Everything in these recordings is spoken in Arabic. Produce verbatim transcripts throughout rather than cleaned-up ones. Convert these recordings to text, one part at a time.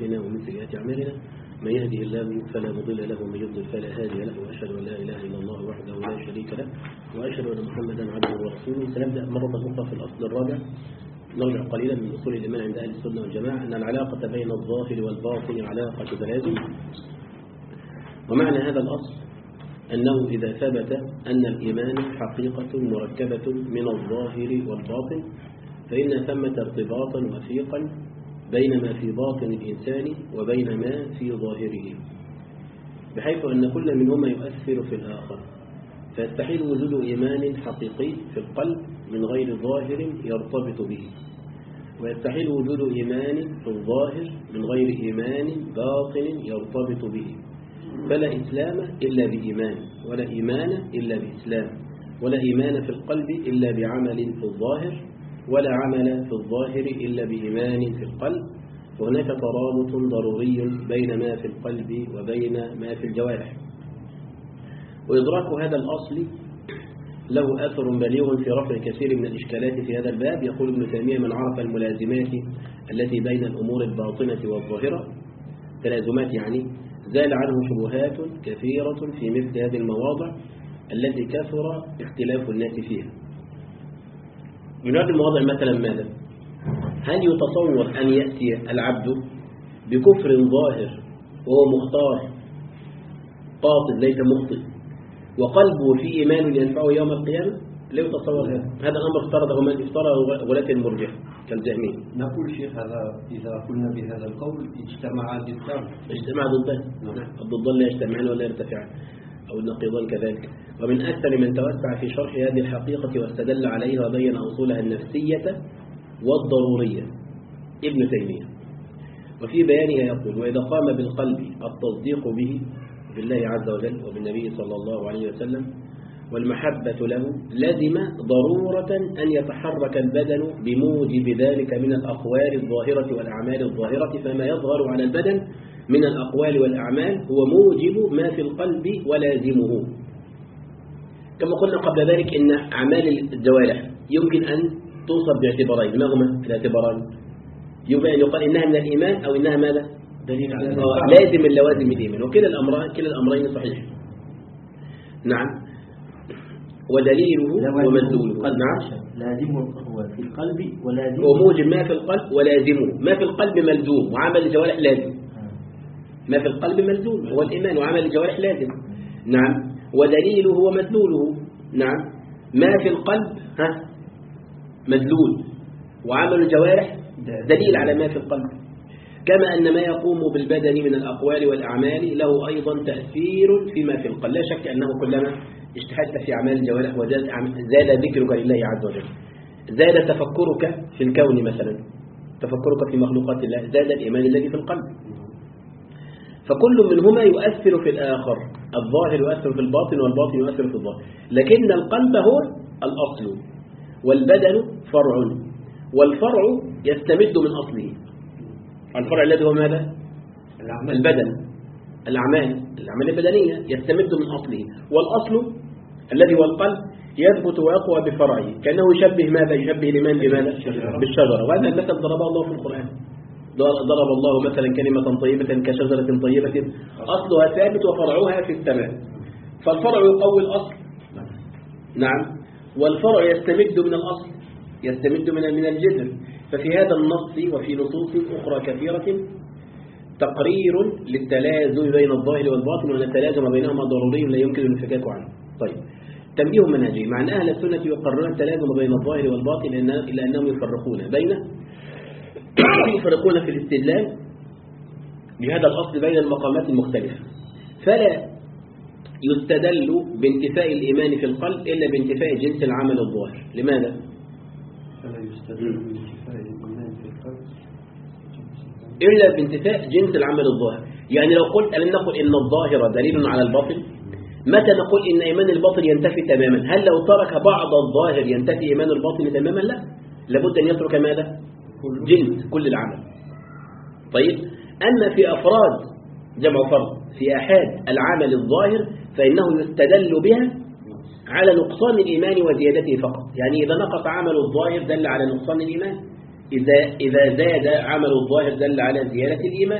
أنفسنا ومن سيئات أعمالنا من يهده الله فلا مضل له ومن يضلل فلا هادي له وأشهد أن لا إله إلا الله وحده لا شريك له وأشهد أن محمدا عبده ورسوله. سنبدأ مرة أخرى في الأصل الرابع، نرجع قليلا من أصول الإيمان عند أهل السنة والجماعة أن العلاقة بين الظاهر والباطن علاقة تلازم. ومعنى هذا الأصل أنه إذا ثبت أن الإيمان حقيقة مركبة من الظاهر والباطن فإن ثمة ارتباطا وثيقا بين ما في باطن الإنسان وبين ما في ظاهره، بحيث أن كل منهما يؤثر في الآخر، فيستحيل وجود إيمان حقيقي في القلب من غير ظاهر يرتبط به، ويستحيل وجود إيمان في الظاهر من غير إيمان باطن يرتبط به. فلا إسلام إلا بإيمان، ولا إيمان إلا بإسلام، ولا إيمان في القلب إلا بعمل في الظاهر، ولا عمل في الظاهر إلا بإيمان في القلب. وهناك ترابط ضروري بين ما في القلب وبين ما في الجوارح. وإدراك هذا الأصل له أثر بليغ في رفع كثير من الإشكالات في هذا الباب. يقول ابن تيمية: من عرف الملازمات التي بين الأمور الباطنة والظاهرة، تلازمات يعني، زال عنه شبهات كثيرة في مثل هذه المواضع التي كثر اختلاف الناس فيها. من هذه المواضع مثلا ماذا؟ هل يتصور أن يأتي العبد بكفر ظاهر وهو مختار قاصد ليس مخطئ وقلبه في إيمان ينفعه يوم القيامة؟ لا يتصور هذا. هذا الأمر افترضه من افترضه غلاة المرجح كالجهمية. نقول شيخ هذا إذا قلنا بهذا القول اجتمع ضدان اجتمع ضدان نعم. الضدان لا يجتمعان ولا يرتفعان، أو النقيضان كذلك. ومن أكثر من توسع في شرح هذه الحقيقة واستدل عليها وبين أصولها النفسية والضرورية ابن تيمية. وفي بيانها يقول: وإذا قام بالقلب التصديق به بالله عز وجل وبالنبي صلى الله عليه وسلم والمحبة له، لزم ضرورة أن يتحرك البدن بموجب ذلك من الأقوال الظاهرة والأعمال الظاهرة. فما يظهر على البدن من الأقوال والأعمال هو موجب ما في القلب ولازمه. كما قلنا قبل ذلك إن أعمال الجوارح يمكن أن توصف باعتبارين. ما هما الاعتباران؟ يمكن أن يقال إنها من الإيمان أو إنها ماذا؟ دليل على لازم من لوازم الإيمان. وكلا الأمرين كلا الأمرين صحيح. نعم. ودليله ومدلوله. نعم. لازمه هو في القلب ولازمه وموجب ما في القلب ولازمه. ما في القلب ملزوم وعمل الجوارح لازم. ما في القلب ملزوم هو الإيمان وعمل الجوارح لازم. نعم. ودليله ومدلوله. نعم. ما في القلب ها مدلول وعمل الجوارح دليل على ما في القلب. كما أن ما يقوم بالبدن من الأقوال والأعمال له أيضا تأثير فيما في القلب. لا شك أنه كلما اجتهدت في أعمال الجوارح وزاد زاد ذكرك لله عز وجل، زاد تفكرك في الكون مثلا، تفكرك في مخلوقات الله، زاد الإيمان الذي في القلب. فكل منهما يؤثر في الآخر. الظاهر يؤثر في الباطن والباطن يؤثر في الظاهر، لكن القلب هو الأصل والبدن فرع، والفرع يستمد من أصله. الفرع الذي هو ماذا؟ البدن، الأعمال الأعمال البدنية يستمد من أصله، والأصل الذي هو القلب يثبت ويقوى بفرعه، كأنه يشبه ماذا؟ يشبه الإيمان بماذا؟ بالشجرة. وهذا المثل ضربه الله في القرآن. ضرب الله مثلا كلمة طيبة كشجرة طيبة أصلها ثابت وفرعها في السماء. فالفرع يقوي الأصل. نعم. والفرع يستمد من الأصل، يستمد من من الجذر. ففي هذا النص وفي نصوص أخرى كثيرة تقرير للتلازم بين الظاهر والباطن، وأن التلازم بينهما ضروري لا يمكن الانفكاك عنه. طيب، تنبيه منهجي. مع أن أهل السنة يقررون التلازم بين الظاهر والباطن إلا أنهم يفرقون بين يفرقون في الاستدلال بهذا الأصل بين المقامات المختلفة. فلا يستدل بانتفاء الإيمان في القلب إلا بانتفاء جنس العمل الظاهر. لماذا؟ فلا يستدل بانتفاء الإيمان في القلب إلا بانتفاء جنس العمل الظاهر. يعني لو قلت ألم نقل إن الظاهر دليل على الباطن، متى نقول إن إيمان الباطن ينتفي تماما؟ هل لو ترك بعض الظاهر ينتفي إيمان الباطن تماما؟ لا، لابد أن يترك ماذا؟ جنس كل العمل. طيب، أما في أفراد جمع فرد في أحاد العمل الظاهر فإنه يستدل بها على نقصان الإيمان وزيادته فقط. يعني إذا نقص عمل الظاهر دل على نقصان الإيمان، إذا إذا زاد عمل الظاهر دل على زيادة الإيمان.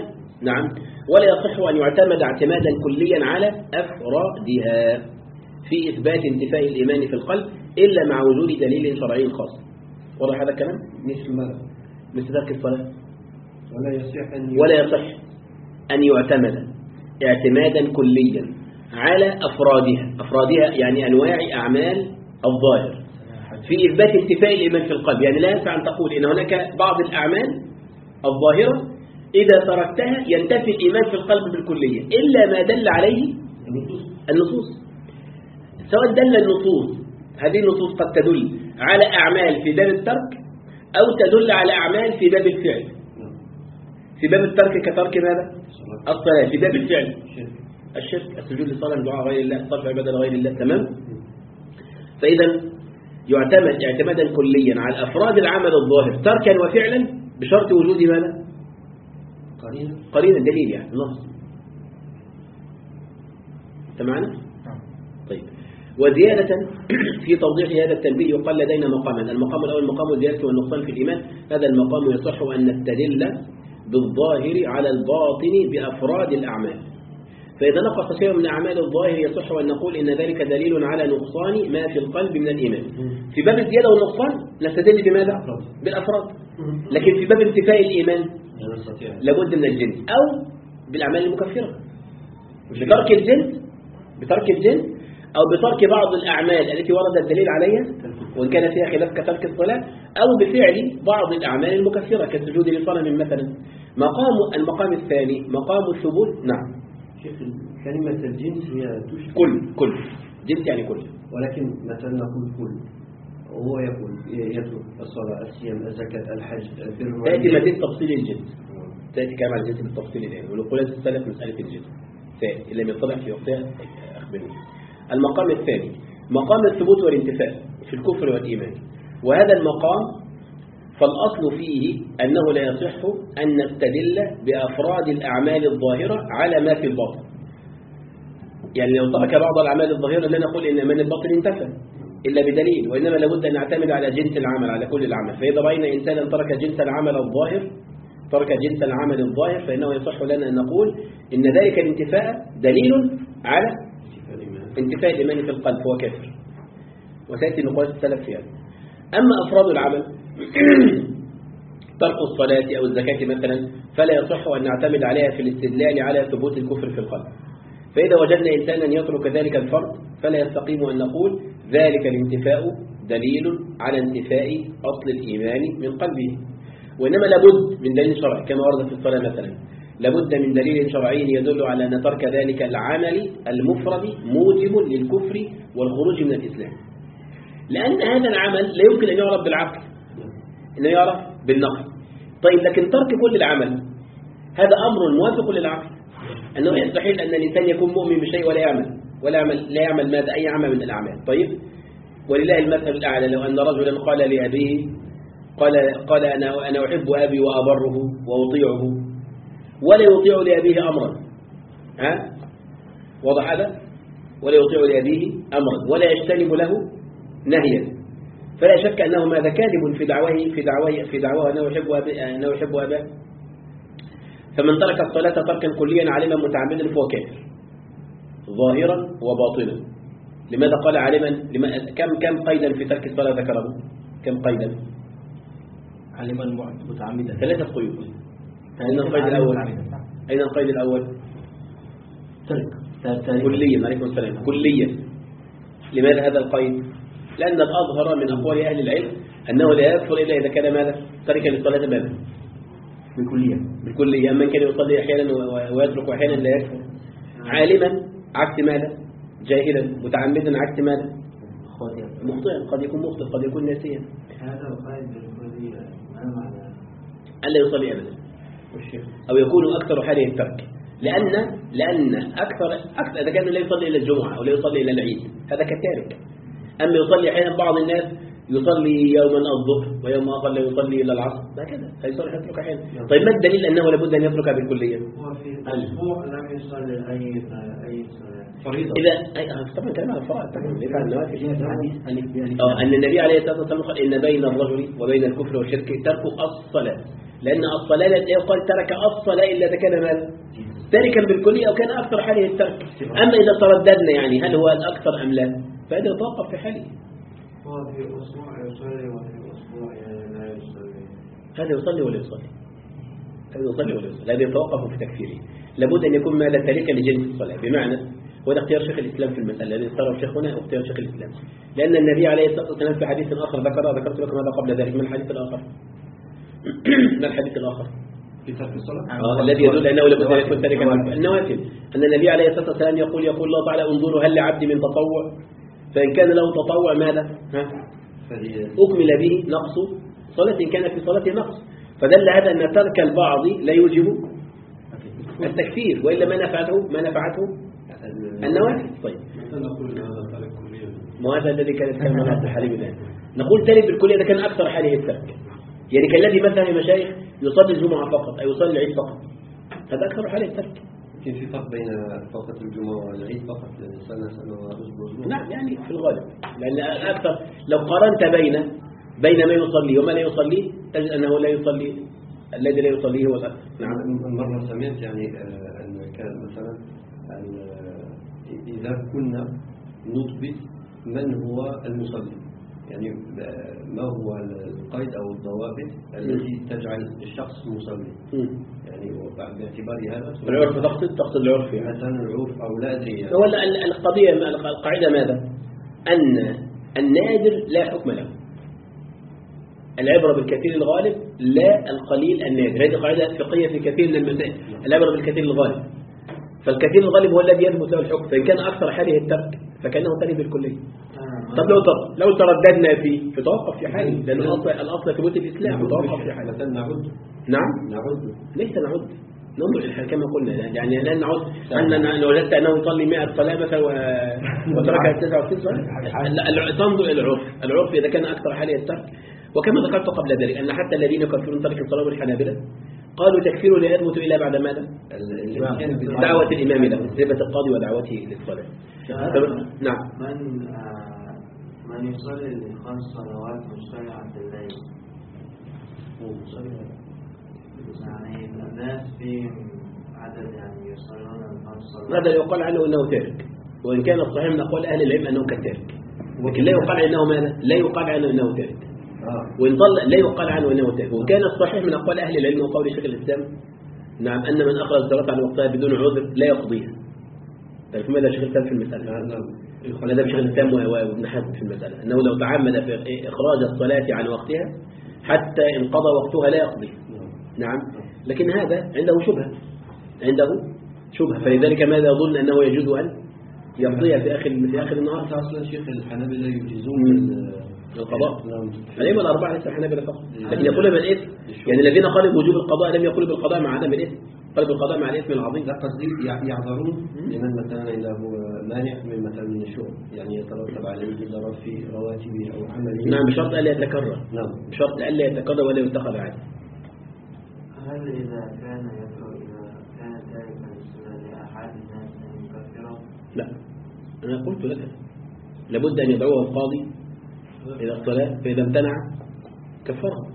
نعم. ولا يصح أن يعتمد اعتمادا كليا على أفرادها في إثبات انتفاء الإيمان في القلب إلا مع وجود دليل شرعي خاص. واضح هذا الكلام؟ مثل ماذا؟ مثل ترك الصلاة. ولا يصح أن ولا يصح أن يعتمد اعتمادا كليا على أفرادها. أفرادها يعني أنواع أعمال الظاهر في إثبات انتفاء الإيمان في القلب. يعني لا ينفع أن تقول إن هناك بعض الأعمال الظاهرة إذا تركتها ينتفي الإيمان في القلب بالكلية إلا ما دل عليه النصوص. سواء دل النصوص، هذه النصوص قد تدل على أعمال في باب الترك أو تدل على أعمال في باب الفعل. في باب الترك كترك ماذا؟ الصلاة. في باب الفعل الشرك، السجود للصلاة، الدعاء غير الله، صرف عبادة لغير الله. تمام. فإذا يعتمد اعتمادا كليا على أفراد العمل الظاهر تركا وفعلا بشرط وجود ماذا؟ قرينة قرينة دليل، يعني نص. تمام. طيب. وزيادة في توضيح هذا التنبيه يقال لدينا مقاما. المقام الأول مقام الزيادة والنقصان في الإيمان. هذا المقام يصح أن نستدل بالظاهر على الباطن بأفراد الأعمال. فإذا نقص شيء من أعمال الظاهر يصح أن نقول إن ذلك دليل على نقصان ما في القلب من الإيمان. في باب الزيادة والنقصان نستدل بماذا؟ بالأفراد. لكن في باب انتفاء الإيمان لابد من الجنس أو بالأعمال المكفرة، بترك الجنس بترك الجنس أو بترك بعض الأعمال التي ورد الدليل عليها وإن كان فيها خلاف كترك الصلاة، أو بفعل بعض الأعمال المكفرة كالسجود لصنم مثلا. مقام المقام الثاني مقام الثبوت. نعم شيخ، كلمة الجنس هي تشمل كل كل جنس يعني كل، ولكن مثلا نقول كل، هو يقول يترك الصلاة، الصيام، الزكاة، الحج، البر. تأتي مزيد تفصيل الجنس، تأتي كلام على الجنس بالتفصيل الآن، ونقول السلف مسألة الجنس تأتي إلا من طلع في وقتها أخبرني. المقام الثاني مقام الثبوت والانتفاء في الكفر والإيمان. وهذا المقام فالأصل فيه أنه لا يصح أن نستدل بأفراد الأعمال الظاهرة على ما في الباطن. يعني لو ترك بعض الأعمال الظاهرة لا نقول إن من الباطن انتفى إلا بدليل، وإنما لابد أن نعتمد على جنس العمل، على كل العمل. فإذا رأينا إنسانا ترك جنس العمل الظاهر ترك جنس العمل الظاهر فإنه يصح لنا أن نقول إن ذلك الانتفاء دليل على انتفاء الإيمان في القلب، هو كافر. وسيأتي نقاش السلف فيها. أما أفراد العمل ترك الصلاة أو الزكاة مثلا فلا يصح أن نعتمد عليها في الاستدلال على ثبوت الكفر في القلب. فإذا وجدنا إنسانا يترك ذلك الفرض فلا يستقيم أن نقول ذلك الانتفاء دليل على انتفاء أصل الإيمان من قلبه، وإنما لابد من دليل شرعي كما ورد في الصلاة مثلا. لابد من دليل شرعي يدل على أن ترك ذلك العمل المفرد موجب للكفر والخروج من الإسلام، لأن هذا العمل لا يمكن أن يعرف بالعقل، إنه يعرف بالنقل. طيب لكن ترك كل العمل هذا أمر موافق للعقل، أنه يستحيل أن الإنسان يكون مؤمن بشيء ولا يعمل ولا يعمل لا يعمل ماذا أي عمل من الأعمال. طيب ولله المثل الأعلى، لو أن رجلا قال لأبيه قال قال أنا أنا أحب أبي وأبره وأطيعه، ولا يطيع لأبيه أمرا، ها واضح هذا؟ ولا يطيع لأبيه أمرا ولا يجتنب له نهيا، فلا شك أنه ماذا كاذب في دعواه في دعواه في دعواه أنه يحب أبيه أنه يحب أباه. فمن ترك الصلاة تركا كليا عالما متعمدا فهو كافر ظاهرا وباطنا. لماذا قال عالما؟ لما كم كم قيدا في ترك الصلاة ذكره؟ كم قيدا؟ عالما متعمدا ثلاثة قيود. أين القيد الأول؟ أين القيد الأول؟ ترك كليا. عليكم السلام. كليا. لماذا هذا القيد؟ لأن الأظهر من أقوال أهل العلم أنه لا يكفر إلا إذا كان ماذا؟ ترك للصلاة ماذا؟ بالكلية. بالكلية. أما كان يصلي أحيانا ويترك أحيانا لا يكفر. عالما عكس ماذا؟ جاهلا. متعمدا عكس ماذا؟ مخطئا. قد يكون مخطئ قد يكون ناسيا. هذا القيد بالكلية ما معنى؟ ألا يصلي أبدا أو يكون أكثر حاله الترك، لأن لأن أكثر أكثر إذا كان لا يصلي إلى الجمعة أو لا يصلي إلى العيد هذا كتارك. أما يصلي أحيانا بعض الناس يصلي يوما الظهر ويوم آخر لا يصلي إلى العصر هكذا فيصلي يترك أحيانا. طيب ما الدليل أنه لابد أن يتركها بالكلية؟ هو في الأسبوع لم يصلي أي أي صلاة فريضة. إذا طبعا كلام على الفرائض طبعا يفعل النوافل. أن النبي عليه الصلاة والسلام قال إن بين الرجل وبين الكفر والشرك ترك الصلاة، لأن الصلاة لا يقال ترك الصلاة إلا إذا كان ماذا تاركا بالكلية أو كان أكثر حاله الترك. أما إذا ترددنا يعني هل هو الأكثر أم لا فهذا يتوقف في حاله. هو في أسبوع يصلي وفي أسبوع لا يصلي. هذا يصلي ولا يصلي هذا يصلي ولا يصلي هذا يتوقف في تكفيره. لابد أن يكون ماذا تاركا لجنس الصلاة. بمعنى وده اختيار شيخ الإسلام في المسألة الذي اختاره شيخنا واختيار شيخ الإسلام لأن النبي عليه الصلاة والسلام في حديث آخر ذكر ذكرت لكم هذا قبل ذلك. من الحديث الآخر ما الحديث الآخر في ترك الصلاة آه الذي يدل أنه لابد أن يكون تاركا النوافل. أن النبي عليه الصلاة والسلام يقول يقول الله تعالى انظروا هل لعبد من تطوع فإن كان له تطوع ماذا ها؟ أكمل به نقص صلاة إن كان في صلاة نقص. فدل هذا أن ترك البعض لا يوجب التكفير وإلا ما نفعته ما نفعته النوافل. طيب نقول هذا ترك كليا ما هذا الذي كان يتكلم عنه عبد الحليم الآن. نقول ترك بالكلية إذا كان أكثر حاله الترك يعني كالذي مثلا المشايخ يصلي الجمعة فقط أو يصلي العيد فقط هذا أكثر حاله الترك. يمكن في فرق بين فقط الجمعة والعيد فقط لأن سنة سنة أسبوع. نعم يعني في الغالب لأن أكثر لو قارنت بين بين ما يصلي وما لا يصلي تجد أنه لا يصلي الذي لا يصليه هو الأكثر. نعم مرة سمعت يعني أن كان مثلا إذا كنا نضبط من هو المصلي يعني ما هو القيد أو الضوابط التي تجعل الشخص مصلي يعني باعتبار هذا العرف تقصد تقصد العرف يعني. مثلا العرف أو لا أدري يعني. هو القضية القاعدة ماذا أن النادر لا حكم له. العبرة بالكثير الغالب لا القليل النادر. هذه قاعدة فقهية في كثير من المسائل. العبرة بالكثير الغالب فالكثير الغالب هو الذي يثبت له الحكم فإن كان أكثر حاله الترك فكأنه ترك بالكلية. طب لو طب لو ترددنا فيه فتوقف في حاله لأن الأصل الأصل ثبوت الإسلام فتوقف في حاله. مثلا نعد نعم نعد ليس نعد ننظر كما قلنا يعني لا نعد أن لو وجدت أنه يصلي مئة صلاة مثلا وتركها تسعة وستين صلاة. تنظر إلى العرف. العرف إذا كان أكثر حاله الترك وكما ذكرت قبل ذلك أن حتى الذين يكفرون ترك الصلاة والحنابلة قالوا تكفيره لا يثبت إلا بعد ماذا دعوة الإمام له إجابة القاضي ودعوته للصلاة. نعم من من يصلي الخمس صلوات مجتمعة في الليل يعني الناس فيهم عدد يعني يصلون الخمس صلوات هذا يقال عنه أنه تارك وإن كان الصحيح من أقوال أهل العلم أنه كتارك لكن لا يقال عنه ماذا لا يقال عنه أنه تارك وإن ضل لا يقال عنه أنه تارك. وكان الصحيح من أقوال أهل العلم وقول شيخ الإسلام نعم أن من أخرج الصلاة عن وقتها بدون عذر لا يقضيها. طيب ماذا شيخ الإسلام في المسألة؟ هذا شيخ الإسلام وابن حزم في المسألة أنه لو تعمد في إخراج الصلاة عن وقتها حتى انقضى وقتها لا يقضي. نعم لكن هذا عنده شبهة عنده شبهة فلذلك ماذا يظن أنه يجوز أن يقضيها في آخر في آخر النهار. أصلا شيخ الحنابلة يجيزون القضاء الأئمة الأربعة ليس الحنابلة فقط لكن يقول بالإثم يعني الذين قالوا بوجوب القضاء لم يقولوا بالقضاء مع عدم الإثم قالوا بالقضاء مع الإثم العظيم. لا قصدي يعذرون لمن مثلا له مانع من مثلا من الشغل يعني يترتب عليه ضرر في رواتبه أو عمله. نعم بشرط ألا يتكرر. نعم بشرط ألا يتكرر ولا يتخذ عادي. هل إذا كان يدعو إذا كان تاركا للصلاة لأحد الناس أن يكفره؟ لا أنا قلت لك لابد أن يدعوه القاضي إلى الصلاة فإذا امتنع كفره.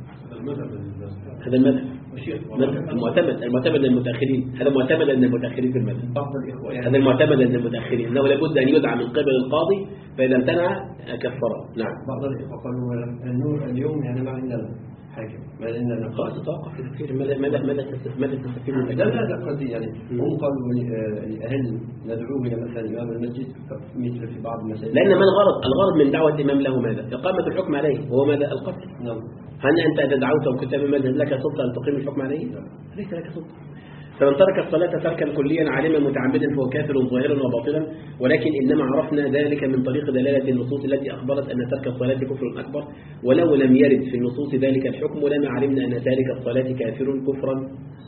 هذا المذهب المعتمد المعتمد للمتأخرين. هذا معتمد للمتأخرين في المذهب. هذا المعتمد للمتأخرين أنه لابد أن يدعى من قبل القاضي فإذا امتنع كفره. نعم بعض الإخوة قالوا النور اليوم يعني ما عندنا حاكم ما عندنا خلاص تتوقف في تفكير ماذا ماذا ماذا ماذا تستفيد من لا لا لا قصدي يعني هم قالوا لأهل ندعوه إلى مثلا إمام المسجد مثل في بعض المساجد لأن ما الغرض الغرض من دعوة الإمام له ماذا إقامة الحكم عليه وهو ماذا القتل. نعم هل أنت إذا دعوت وكتاب المذهب لك سلطة أن تقيم الحكم عليه؟ ليس لك سلطة. فمن ترك الصلاة تركا كليا عالما متعمدا فهو كافر ظاهرا وباطلا ولكن إنما عرفنا ذلك من طريق دلالة النصوص التي أخبرت أن ترك الصلاة كفر أكبر ولو لم يرد في النصوص ذلك الحكم لما علمنا أن تارك الصلاة كافر كفرا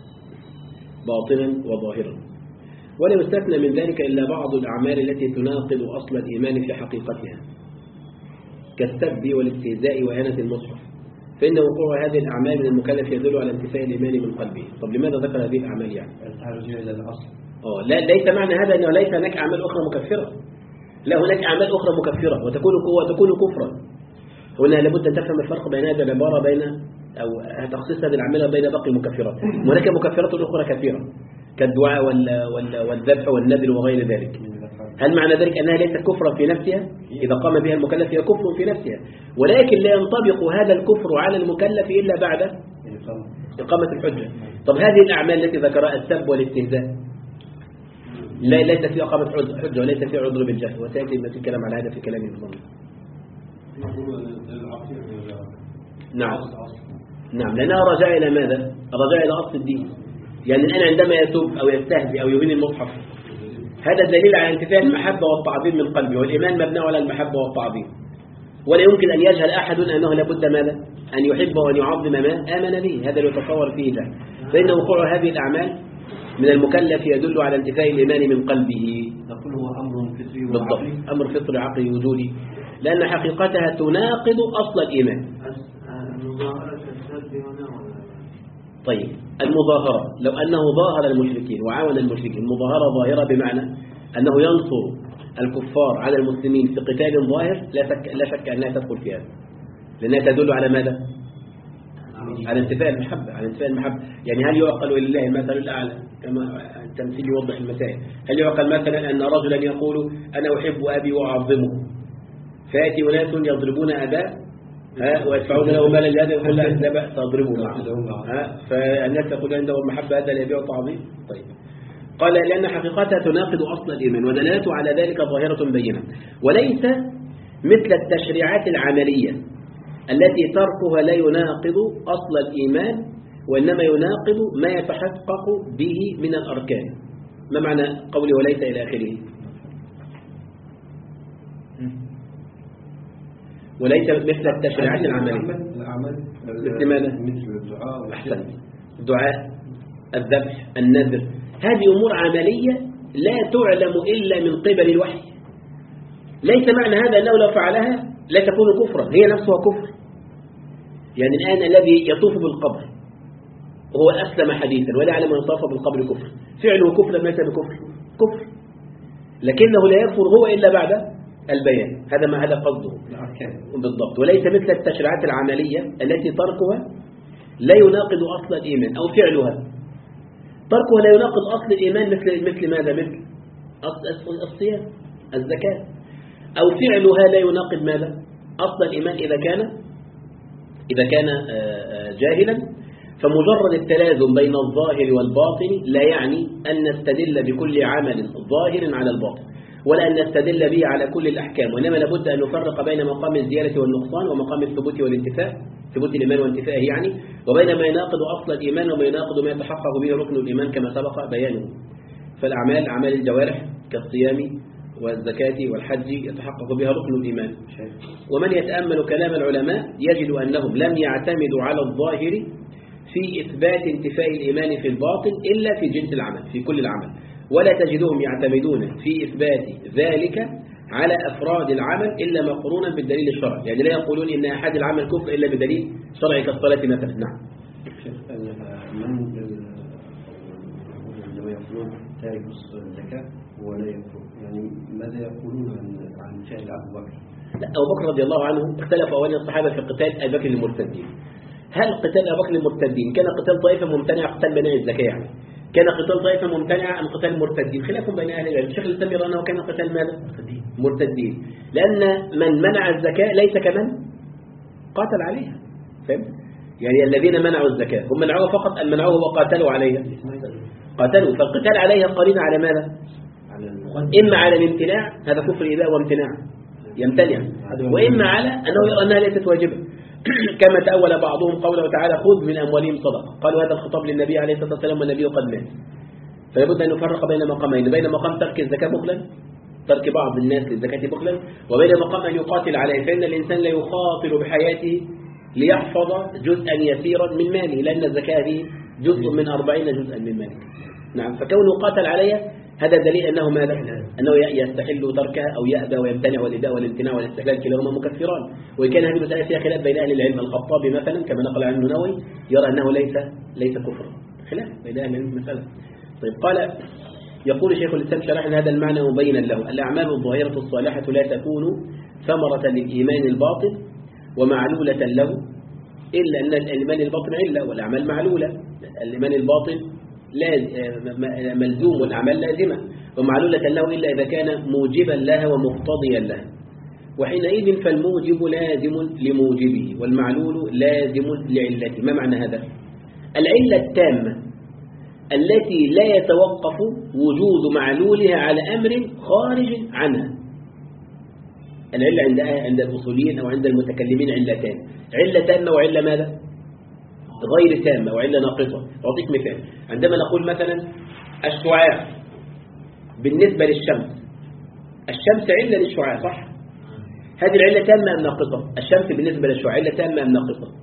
باطلا وظاهرا. ولا يستثنى من ذلك إلا بعض الأعمال التي تناقض أصل الإيمان في حقيقتها كالسب والاستهزاء وإهانة المصحف فإن وقوع هذه الأعمال من المكلف يدل على انتفاء الإيمان من قلبه. طب لماذا ذكر هذه الأعمال يعني؟ الترجع إلى الأصل. أوه لا ليس معنى هذا أنه ليس هناك أعمال أخرى مكفرة. لا هناك أعمال أخرى مكفرة وتكون وتكون كفرا. هنا لابد أن تفهم الفرق بين هذه العبارة بين أو هتخصيصها بالأعمال بين باقي المكفرات. هناك مكفرات أخرى كثيرة كالدعاء والذبح والنذر وغير ذلك. هل معنى ذلك أنها ليست كفرا في نفسها؟ إذا قام بها المكلف هي كفر في نفسها، ولكن لا ينطبق هذا الكفر على المكلف إلا بعد إقامة الحجة. طب هذه الأعمال التي ذكرها السب والاستهزاء لا ليس في إقامة حجة وليس في عذر بالجهل، وسيأتي في الكلام على هذا في كلام الظن. نعم نعم لأنها رجع إلى ماذا؟ رجع إلى أصل الدين. يعني الآن عندما يسب أو يستهزئ أو يبين المصحف هذا دليل على انتفاء المحبة والتعظيم من قلبه، والإيمان مبني على المحبة والتعظيم، ولا يمكن أن يجهل أحد أنه لابد ماذا؟ أن يحب وأن يعظم ما آمن به. هذا يتصور فيه جهل، فإن وقوع هذه الأعمال من المكلف يدل على انتفاء الإيمان من قلبه. نقول هو أمر فطري بالضبط، أمر فطري عقلي وجودي، لأن حقيقتها تناقض أصل الإيمان. المظاهرة كالسب هنا ولا؟ طيب المظاهرة لو أنه ظاهر المشركين وعاون المشركين، مظاهرة ظاهرة بمعنى أنه ينصر الكفار على المسلمين في قتال ظاهر، لا شك لا شك أنها تدخل في هذا، لأنها تدل على ماذا؟ على انتفاء المحبة، على انتفاء المحبة. يعني هل يعقل لله المثل الأعلى كما التمثيل يوضح المسائل؟ هل يعقل مثلا أن رجلا يقول أنا أحب أبي وأعظمه، فيأتي أناس يضربون أباه ها ويدفعون له مالا لهذا يقول لا لا بأس أضربه معه، ها فالناس تقول عنده المحبة هذا لا يبيع تعظيم. طيب قال لأن حقيقتها تناقض أصل الإيمان، ودلالته على ذلك ظاهرة بينة، وليس مثل التشريعات العملية التي تركها لا يناقض أصل الإيمان، وإنما يناقض ما يتحقق به من الأركان. ما معنى قولي وليس إلى آخره؟ وليس مثل التشريعات العملية. الأعمال مثل ماذا؟ مثل الدعاء. أحسن. الدعاء، الذبح، النذر، هذه أمور عملية لا تعلم إلا من قبل الوحي. ليس معنى هذا أنه لو فعلها لا تكون كفرا، هي نفسها كفر. يعني الآن الذي يطوف بالقبر هو أسلم حديثا ولا يعلم أن يطوف بالقبر كفر، فعله كفر ليس بكفر، كفر، لكنه لا يكفر هو إلا بعد البيان. هذا ما هذا قصده بالضبط. وليس مثل التشريعات العملية التي تركها لا يناقض أصل الإيمان، أو فعلها تركها لا يناقض أصل الإيمان، مثل مثل ماذا؟ مثل الصيام، الزكاة، أو فعلها لا يناقض ماذا؟ أصل الإيمان إذا كان إذا كان جاهلا. فمجرد التلازم بين الظاهر والباطن لا يعني أن نستدل بكل عمل ظاهر على الباطن، ولا أن نستدل به على كل الأحكام، وإنما لابد أن نفرق بين مقام الزيادة والنقصان ومقام الثبوت والانتفاء، ثبوت الإيمان وانتفائه يعني، وبين ما يناقض أصل الإيمان وما يناقض ما يتحقق به ركن الإيمان كما سبق بيانه. فالأعمال أعمال الجوارح كالصيام والزكاة والحج يتحقق بها ركن الإيمان. ومن يتأمل كلام العلماء يجد أنهم لم يعتمدوا على الظاهر في إثبات انتفاء الإيمان في الباطن إلا في جنس العمل، في كل العمل، ولا تجدهم يعتمدون في إثبات ذلك على أفراد العمل إلا مقرونا بالدليل الشرعي. يعني لا يقولون إن أحد العمل كفر إلا بدليل شرعي كالصلاة مثلا. نعم. من عندما يقولون تارك الزكاة ولا يكفر، يعني ماذا يقولون عن فعل أبو بكر؟ لا، أبو بكر رضي الله عنه اختلف أولي الصحابة في قتال أبي بكر المرتدين. هل قتال أبي بكر المرتدين كان قتال طائفة ممتنعة قتال بناء الزكاة، يعني كان قتال طائفة ممتنعة أم قتال مرتدين؟ خلاف بين أهل العلم. الشيخ الإسلام يرى أنه كان قتال ماذا؟ مرتدين، لأن من منع الزكاة ليس كمن قاتل عليها. فهمت؟ يعني الذين منعوا الزكاة هم منعوها فقط أم منعوها وقاتلوا عليها؟ قاتلوا. فالقتال عليها قرين على ماذا؟ إما على الامتناع، هذا كفر إباء وامتناع يمتنع، وإما على أنه يرى أنها ليست واجبة كما تأول بعضهم قوله تعالى خذ من أموالهم صدقة. قالوا هذا الخطاب للنبي عليه الصلاة والسلام والنبي قد مات. فلابد أن نفرق بين مقامين، بين مقام ترك الزكاة بخلا، ترك بعض الناس للزكاة بخلا، وبين مقام أن يقاتل عليه، فإن الإنسان لا يخاطر بحياته ليحفظ جزءا يسيرا من ماله، لأن الزكاة هي جزء من أربعين جزءا من ماله. نعم. فكونه قاتل عليها هذا دليل أنه ماذا؟ أنه يستحل تركها أو يأبى ويمتنع، والإباء والامتناع والاستحلال كلاهما مكفران. وإن كان هذه المسألة فيها خلاف بين أهل العلم. الخطابي مثلا كما نقل عنه النووي يرى أنه ليس ليس كفر، خلاف بين أهل العلم المسألة. طيب قال يقول شيخ الإسلام شرح هذا المعنى مبينا له: الأعمال الظاهرة الصالحة لا تكون ثمرة للإيمان الباطن ومعلولة له إلا أن الإيمان الباطن علة والأعمال معلولة. الإيمان الباطن ملزوم والأعمال لازمة ومعلولة له إلا إذا كان موجبا لها ومقتضيا لها، وحينئذ فالموجب لازم لموجبه والمعلول لازم لعلته. ما معنى هذا؟ العلة التامة التي لا يتوقف وجود معلولها على أمر خارج عنها. العلة عند عند الأصوليين أو عند المتكلمين علتان: علة تامة وعلة ماذا؟ غير تامة وعلة ناقصة. أعطيك مثال: عندما نقول مثلا الشعاع بالنسبة للشمس، الشمس علة للشعاع صح؟ هذه العلة تامة أم ناقصة؟ الشمس بالنسبة للشعاع علة تامة أم ناقصة؟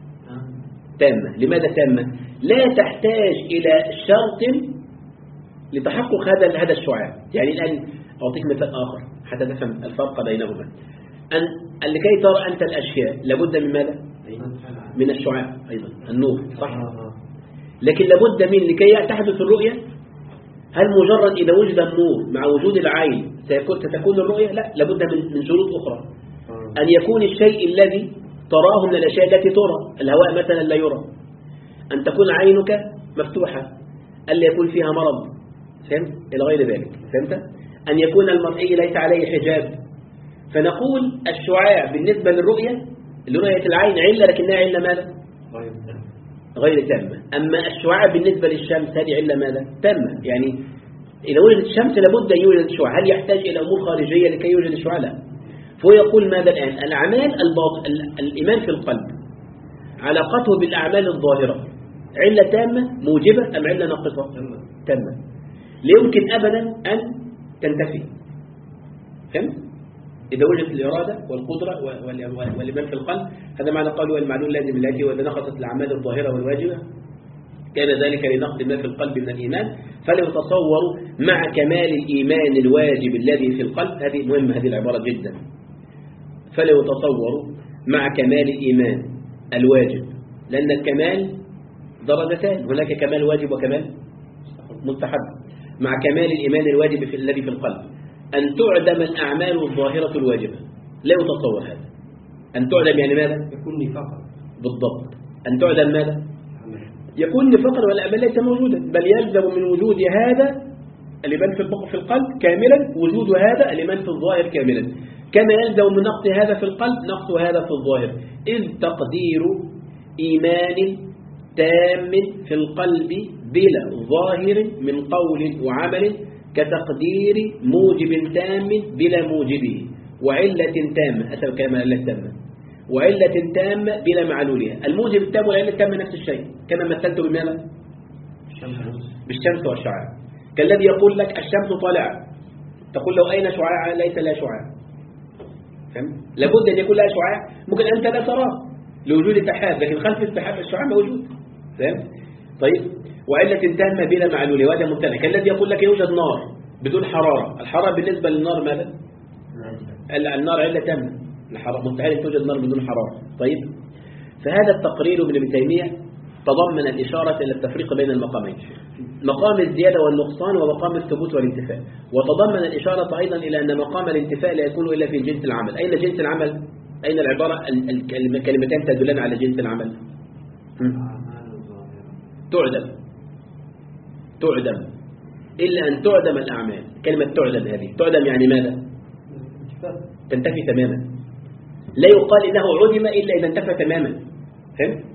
تامة. لماذا تامة؟ لا تحتاج إلى شرط لتحقق هذا هذا الشعاع. يعني الآن أعطيك مثال آخر حتى تفهم الفرق بينهما. أن لكي ترى أنت الأشياء لابد من ماذا؟ من الشعاع أيضا، النور صح؟ لكن لابد من لكي تحدث الرؤية، هل مجرد إذا وجد النور مع وجود العين سيكون ستكون الرؤية؟ لا، لابد من من شروط أخرى. أن يكون الشيء الذي تراه من الأشياء التي ترى، الهواء مثلا لا يرى، أن تكون عينك مفتوحة، ألا يكون فيها مرض، فهمت؟ إلى غير ذلك، فهمت؟ أن يكون المرئي ليس عليه حجاب. فنقول الشعاع بالنسبة للرؤية، لرؤية العين علة لكنها علة ماذا؟ غير تامة. أما الشعاع بالنسبة للشمس هذه علة ماذا؟ تامة. يعني إذا وجدت الشمس لابد أن يوجد الشعاع. هل يحتاج إلى أمور خارجية لكي يوجد الشعاع؟ لا. فهو يقول ماذا الآن؟ الأعمال الباطن، الإيمان في القلب علاقته بالأعمال الظاهرة علة تامة موجبة أم علة ناقصة؟ تامة. لا يمكن أبدا أن تنتفي. فهمت؟ إذا وجدت الإرادة والقدرة والإيمان في القلب، هذا معنى قوله المعلول لازم التي، وإذا نقصت الأعمال الظاهرة والواجبة كان ذلك لنقص ما في القلب من الإيمان. فلو تصوروا مع كمال الإيمان الواجب الذي في القلب، هذه مهمة هذه العبارة جدا. فلو تصوروا مع كمال الإيمان الواجب، لأن الكمال درجتان، هناك كمال واجب وكمال مستحب. مع كمال الإيمان الواجب في الذي في القلب أن تعدم الأعمال الظاهرة الواجبة. لا يتصور هذا. أن تعدم يعني ماذا؟ يكون نفاقا. بالضبط. أن تعدم ماذا؟ يكون نفاقا والأعمال ليس موجودا، بل يلزم من وجود هذا الإيمان في القلب كاملا وجود هذا الإيمان في الظاهر كاملا، كما يلزم من نقص هذا في القلب نقص هذا في الظاهر. إذ تقدير إيمان تام في القلب بلا ظاهر من قول وعمل كتقدير موجب تام بلا موجبه، وعلة تامة أسأل كلمة علة تامة، وعلة تامة بلا معلولها. الموجب التام والعلة التامة نفس الشيء، كما مثلت بماذا؟ بالشمس والشعاع. كالذي يقول لك الشمس طالعة، تقول له أين شعاع؟ ليس لا شعاع. فهم؟ لابد أن يكون لها شعاع، ممكن أنت لا تراه لوجود السحاب، لكن خلف السحاب الشعاع موجود. فهم؟ طيب، وعلة تامة بلا معلولة، وهذا ممتنع. كالذي يقول لك يوجد نار بدون حرارة، الحرارة بالنسبة للنار ماذا؟ النار علة تامة، مستحيل أن توجد نار بدون حرارة. طيب، فهذا التقرير من ابن تيمية تضمن الإشارة إلى التفريق بين المقامين، مقام الزيادة والنقصان ومقام الثبوت والانتفاء، وتضمن الإشارة أيضا إلى أن مقام الانتفاء لا يكون إلا في جنس العمل. أين جنس العمل؟ أين العبارة الكلمتان تدلان على جنس العمل؟ تعدم تعدم إلا أن تعدم الأعمال. كلمة تعدم هذه، تعدم يعني ماذا؟ تنتفي تماما. لا يقال إنه عدم إلا إذا انتفى تماما. فهمت؟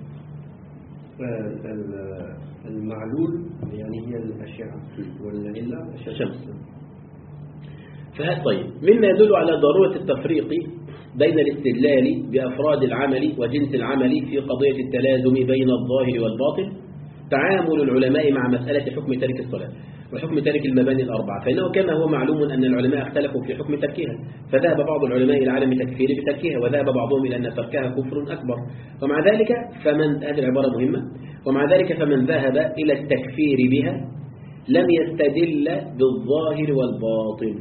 المعلول يعني هي الأشعة والعلة الشمس. فهذا طيب، مما يدل على ضرورة التفريق بين الاستدلال بأفراد العمل وجنس العمل في قضية التلازم بين الظاهر والباطن تعامل العلماء مع مسألة حكم ترك الصلاة وحكم ترك المباني الأربعة. فإنه كما هو معلوم أن العلماء اختلفوا في حكم تركها، فذهب بعض العلماء إلى عدم التكفير بتركها، وذهب بعضهم إلى أن تركها كفر أكبر. ومع ذلك فمن، هذه العبارة مهمة، ومع ذلك فمن ذهب إلى التكفير بها لم يستدل بالظاهر والباطن،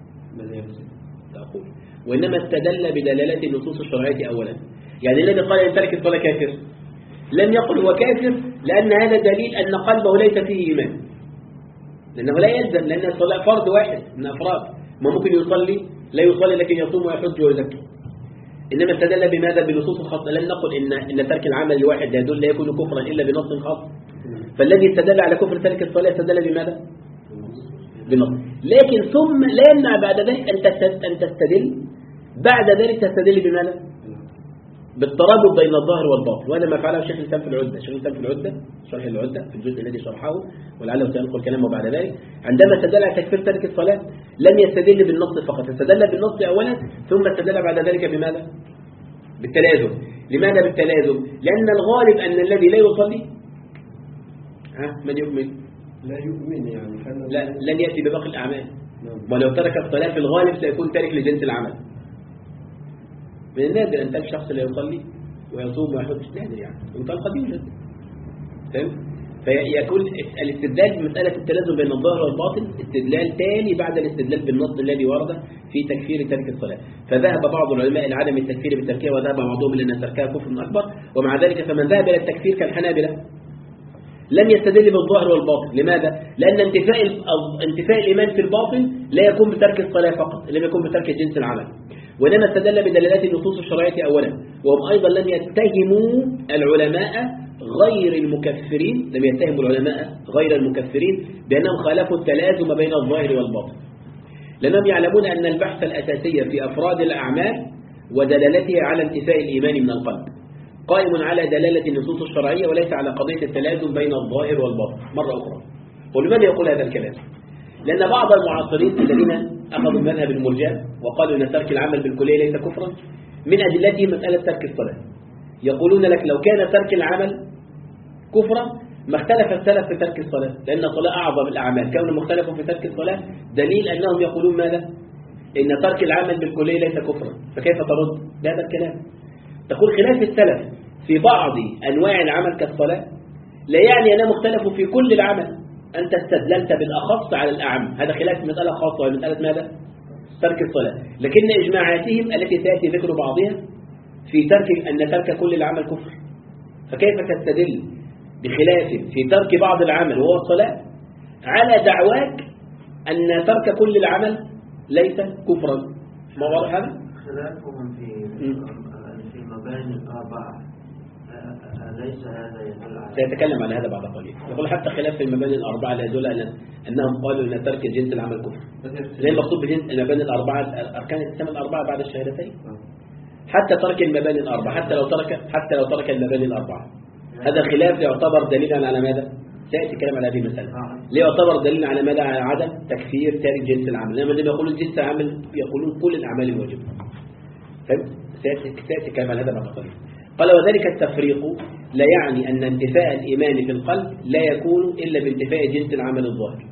أقول وإنما استدل بدلالة النصوص الشرعية أولا. يعني الذي قال أن ترك الصلاة كافر لم يقل هو كافر لأن هذا دليل أن قلبه ليس فيه إيمان، لأنه لا يلزم، لأن الصلاة فرض واحد من أفراد، ما ممكن يصلي لا يصلي لكن يصوم ويحج ويزكي. إنما استدل بماذا؟ بنصوص خاصة. لن نقل إن إن ترك العمل الواحد لا يدل لا يكون كفرا إلا بنص خاص. فالذي استدل على كفر ترك الصلاة استدل بماذا؟ بنص. لكن ثم لا يمنع بعد ذلك أن تستدل بعد ذلك تستدل بماذا؟ بالترابط بين الظاهر والباطن. وهذا ما فعله شيخ الإسلام في العدة. شيخ الإسلام في العدة شرح العدة في الجزء الذي شرحه ولعله سينقل كلامه بعد ذلك. عندما استدل على تكفير ترك الصلاة لم يستدل بالنص فقط، استدل بالنص أولا ثم استدل بعد ذلك بماذا؟ بالتلازم. لماذا بالتلازم؟ لأن الغالب أن الذي لا يصلي ها من يؤمن؟ لا يؤمن يعني لا لن يأتي بباقي الأعمال. ولو ترك الصلاة في الغالب سيكون تارك لجنس العمل. من النادر أن تلك شخص لا يصلي ويصوم ويحج، نادر يعني، وإن قد يوجد. فهم؟ فيكون الاستدلال بمسألة التلازم بين الظاهر والباطن استدلال تالي بعد الاستدلال بالنص الذي ورد في تكفير ترك الصلاة. فذهب بعض العلماء إلى عدم التكفير بالتركية، وذهب بعضهم إلى أن تركها كفر أكبر. ومع ذلك فمن ذهب إلى التكفير كالحنابلة لم يستدل بالظاهر والباطن. لماذا؟ لأن انتفاء انتفاء الإيمان في الباطن لا يكون بترك الصلاة فقط، لم يكون بترك جنس العمل، وإنما استدل بدلالات النصوص الشرعية أولا. وهم أيضا لم يتهموا العلماء غير المكفرين لم يتهموا العلماء غير المكفرين بأنهم خالفوا التلازم بين الظاهر والباطن، لأنهم يعلمون أن البحث الأساسي في أفراد الأعمال ودلالتها على انتفاء الإيمان من القلب قائم على دلالة النصوص الشرعية وليس على قضية التلازم بين الظاهر والباطن مرة أخرى. ولماذا يقول هذا الكلام؟ لأن بعض المعاصرين الذين أخذوا مذهب المرجئة وقالوا أن ترك العمل بالكلية ليس كفرا من أدلته مسألة ترك الصلاة. يقولون لك لو كان ترك العمل كفرا ما اختلف السلف في ترك الصلاة، لأن الصلاة أعظم الأعمال. كون مختلف في ترك الصلاة دليل أنهم يقولون ماذا؟ إن ترك العمل بالكلية ليس كفرا. فكيف ترد بهذا الكلام؟ تقول خلاف السلف في بعض أنواع العمل كالصلاة لا يعني أنهم مختلفوا في كل العمل، أنت استدللت بالأخص على الأعم. هذا خلاف مسألة خاصة وهي مسألة ماذا؟ ترك الصلاة. لكن إجماعاتهم التي سيأتي ذكر بعضها في ترك أن ترك كل العمل كفر. فكيف تستدل بخلاف في ترك بعض العمل وهو الصلاة على دعواك أن ترك كل العمل ليس كفرا؟ ما واضح هذا؟ خلافهم في في مباني الأربعة ليس هذا يدل على سيتكلم عن هذا بعد قليل. يقول حتى خلاف في المباني الأربعة لا يدل على أنهم قالوا أن ترك جنس العمل كفر. زي المقصود بجنس المباني الأربعة أركان الإسلام الأربعة بعد الشهادتين. حتى ترك المباني الأربعة حتى لو ترك حتى لو ترك المباني الأربعة هذا الخلاف يعتبر دليلا على ماذا؟ سيأتي الكلام على هذه المسألة. ليه يعتبر دليلا على ماذا؟ على عدم تكفير تارك جنس العمل. لما الذين يقولون جنس العمل يقولون كل الأعمال الواجبة. فهمت؟ سيأتي سيأتي الكلام على هذا بعد قليل. قال وذلك التفريق لا يعني أن انتفاء الإيمان في القلب لا يكون إلا بانتفاء جنس العمل الظاهر،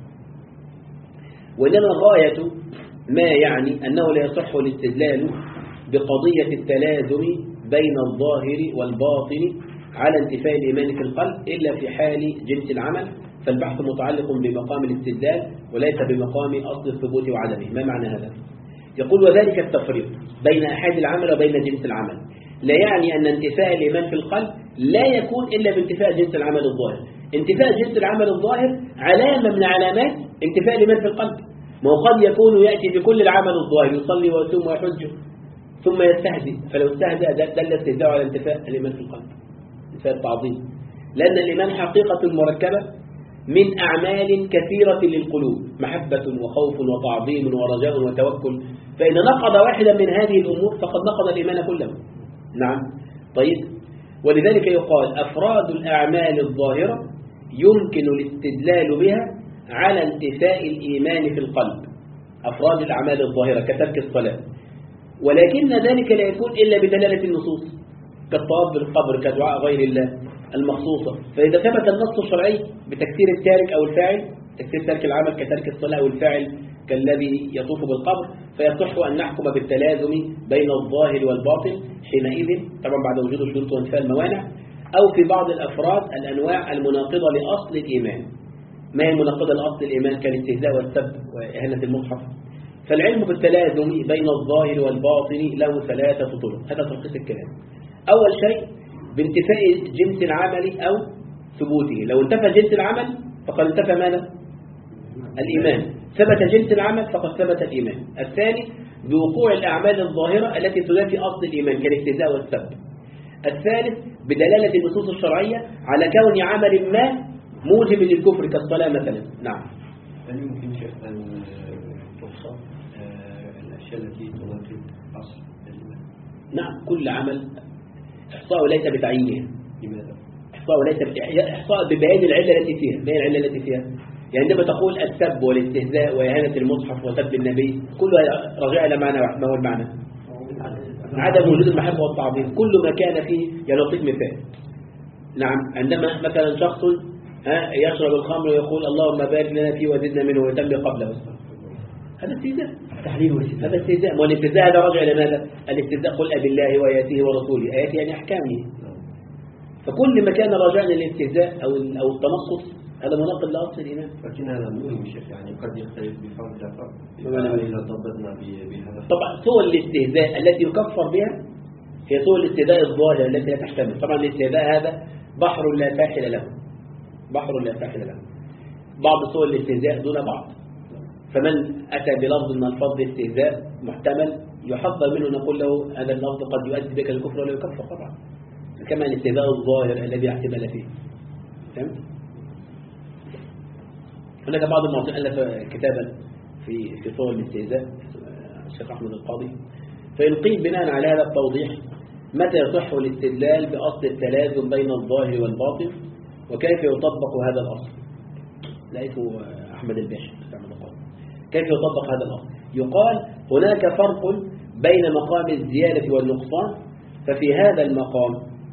وإنما الغاية ما يعني أنه لا يصح الاستدلال بقضية التلازم بين الظاهر والباطن على انتفاء الإيمان في القلب إلا في حال جنس العمل، فالبحث متعلق بمقام الاستدلال وليس بمقام أصل الثبوت وعدمه. ما معنى هذا؟ يقول وذلك التفريق بين أحد العمل وبين جنس العمل لا يعني أن انتفاء الإيمان في القلب لا يكون إلا بانتفاء جنس العمل الظاهر. انتفاء جنس العمل الظاهر علامة من علامات انتفاء الإيمان في القلب. ما هو قد يكون يأتي بكل العمل الظاهر يصلي ويصوم ويحج ثم يستهزئ، فلو استهزأ دل استهزاء على انتفاء الإيمان في القلب، انتفاء التعظيم، لأن الإيمان حقيقة مركبة من أعمال كثيرة للقلوب، محبة وخوف وتعظيم ورجاء وتوكل، فإن نقض واحدا من هذه الأمور فقد نقض الإيمان كله. نعم. طيب، ولذلك يقال أفراد الأعمال الظاهرة يمكن الاستدلال بها على انتفاء الإيمان في القلب، أفراد الأعمال الظاهرة كترك الصلاة، ولكن ذلك لا يكون إلا بدلالة النصوص كالطواف بالقبر كدعاء غير الله المخصوصة. فإذا ثبت النص الشرعي بتكثير التارك أو الفاعل، تكثير ترك العمل كترك الصلاة أو الفاعل كالذي يطوف بالقبر، فيصح أن نحكم بالتلازم بين الظاهر والباطن حينئذ، طبعا بعد وجود الشروط وانتفاء الموانع، أو في بعض الأفراد الأنواع المناقضة لأصل الإيمان. ما هي المناقضة لأصل الإيمان؟ كالاستهزاء والسب وإهانة المصحف. فالعلم بالتلازم بين الظاهر والباطن له ثلاثة طرق، هذا تلخيص الكلام. أول شيء بانتفاء جنس العمل أو ثبوته. لو انتفى جنس العمل فقد انتفى ماذا؟ الإيمان. ثبت جنس العمل فقد ثبت الإيمان. الثاني بوقوع الأعمال الظاهرة التي تنافي أصل الإيمان كالاستهزاء والسب. الثالث بدلالة النصوص الشرعية على كون عمل ما موجب للكفر كالصلاة مثلا. نعم. هل يمكن شيخ أن تحصى الأشياء التي تناقض أصل الإيمان؟ نعم، كل عمل إحصاء ليس بتعيينها. لماذا؟ إحصاء ليس إحصاء ببيان العلة التي فيها. بيان العلة التي فيها يعني عندما تقول السب والاستهزاء وإهانة المصحف وسب النبي كلها راجع إلى معنى واحد. ما هو المعنى؟ عدم وجود المحبة والتعظيم. كل ما كان فيه يعني أعطيك مثال. نعم، عندما مثلا شخص ها يشرب الخمر ويقول اللهم بارك لنا فيه وزدنا منه ويتم قبله، هذا استهزاء. تحليل والاستهزاء. هذا استهزاء. والاستهزاء هذا راجع إلى ماذا؟ الاستهزاء قل أبي الله وآياته ورسوله. آياته يعني أحكامه. فكل ما كان راجعا للاستهزاء أو أو التنصص هذا مناقض لأصل الإيمان. لكن هذا مهم شيخ، يعني قد يختلف بفرق إلى فرق إذا ضبطنا بهذا. طبعا صور الاستهزاء التي يكفر بها هي صور الاستهزاء الظاهرة التي لا تحتمل. طبعا الاستهزاء هذا بحر لا ساحل له، بحر لا ساحل له. بعض صور الاستهزاء دون بعض. فمن أتى بلفظ من الفظ الاستهزاء محتمل يحذر منه نقول له هذا اللفظ قد يؤدي بك الكفر ولا يكفر طبعا، كما الاستهزاء الظاهر الذي لا احتمال فيه. فهمت؟ هناك بعض المعطين ألف كتابا في في صور الاستهزاء الشيخ أحمد القاضي، فإن قيل بناء على هذا التوضيح متى يصح الاستدلال بأصل التلازم بين الظاهر والباطن وكيف يطبق هذا الأصل. لقيته أحمد الباشا كيف يطبق هذا الأصل. يقال هناك فرق بين مقام الزيادة والنقصان، ففي هذا المقام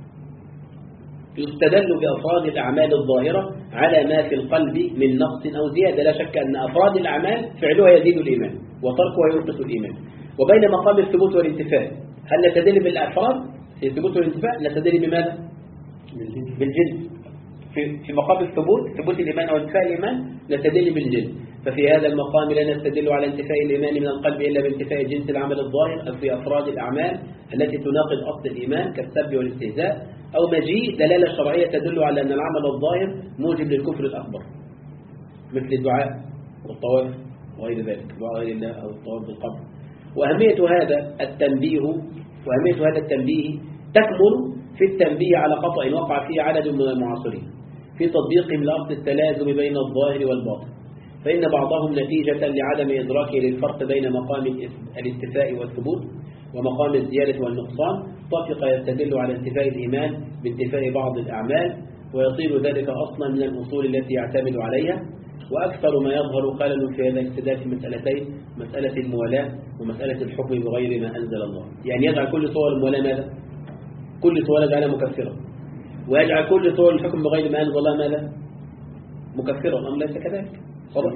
يستدل بأفراد الأعمال الظاهرة على ما في القلب من نقص أو زيادة. لا شك أن أفراد الأعمال فعلها يزيد الإيمان وتركها ينقص الإيمان. وبين مقام الثبوت والانتفاء هل نستدل بالأفراد في الثبوت والانتفاء؟ نستدل بماذا؟ بالجنس. في في مقام الثبوت ثبوت الإيمان أو انتفاء الإيمان نستدل بالجنس. ففي هذا المقام لا نستدل على انتفاء الإيمان من القلب إلا بانتفاء جنس العمل الظاهر أو في أفراد الأعمال التي تناقض أصل الإيمان كالسب والاستهزاء، أو مجيء دلالة شرعية تدل على أن العمل الظاهر موجب للكفر الأكبر مثل الدعاء والطواف وغير ذلك، دعاء غير الله أو الطواف بالقبر. وأهمية هذا التنبيه وأهمية هذا التنبيه تكمن في التنبيه على خطأ وقع فيه عدد من المعاصرين في تطبيقهم لأصل التلازم بين الظاهر والباطن، فإن بعضهم نتيجة لعدم إدراكه للفرق بين مقام الانتفاء والثبوت ومقام الزيادة والنقصان طفق يستدل على انتفاء الإيمان بانتفاء بعض الأعمال، ويصير ذلك أصلا من الأصول التي يعتمد عليها. وأكثر ما يظهر خلل في هذا الاستدلال في مسألتين: مسألة الموالاة ومسألة الحكم بغير ما أنزل الله. يعني يجعل كل صور الموالاة ماذا؟ كل صور يجعلها مكفرة، ويجعل كل صور الحكم بغير ما أنزل الله ماذا؟ مكفرة. أم ليس كذلك؟ خلاص؟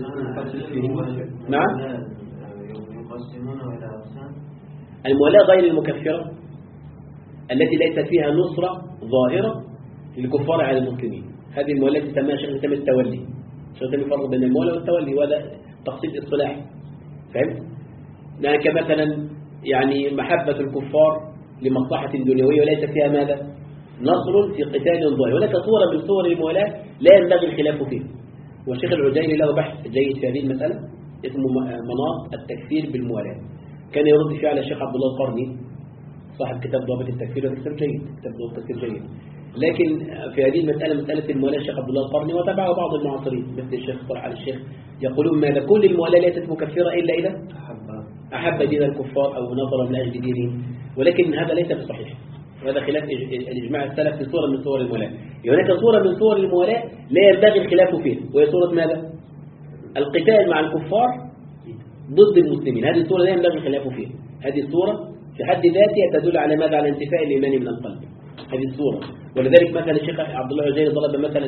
نعم. يقسمونه إلى أقسام. الموالاة غير المكفرة التي ليست فيها نصرة ظاهرة للكفار على المسلمين، هذه الموالاة تسمى شيخ تسمى التولي. شيخ تسمى فرق بين الموالاة والتولي، وهذا تقسيم اصطلاحي. فهمت؟ يعني كمثلا يعني محبة الكفار لمصلحة دنيوية وليس فيها ماذا؟ نصر في قتال ظاهر. هناك صورة من صور الموالاة لا ينبغي الخلاف فيه، والشيخ العجيري له بحث جيد في هذه المسألة اسمه مناط التكفير بالموالاة، كان يرد فيه على الشيخ عبد الله القرني صاحب كتاب ضابط التكفير، وهذا كتاب جيد، كتاب ضابط التكفير جيد. لكن في هذه المسألة مسألة الموالاة الشيخ عبد الله القرني وتبعه بعض المعاصرين مثل الشيخ طلع على الشيخ يقولون ماذا؟ كل الموالاة ليست مكفرة إلا إذا أحب دين الكفار أو نظر من أجل دينهم، ولكن هذا ليس بصحيح، وهذا خلاف الإجماع السلف في صورة من صور الموالاة. هناك صورة من صور الموالاة لا ينبغي الخلاف فيه، وهي صورة ماذا؟ القتال مع الكفار ضد المسلمين. هذه الصورة لا ينبغي الخلاف فيها. هذه الصورة في حد ذاتها تدل على ماذا؟ على انتفاء الإيمان من القلب، هذه الصورة. ولذلك مثلا الشيخ عبد الله العجيري طلب مثلا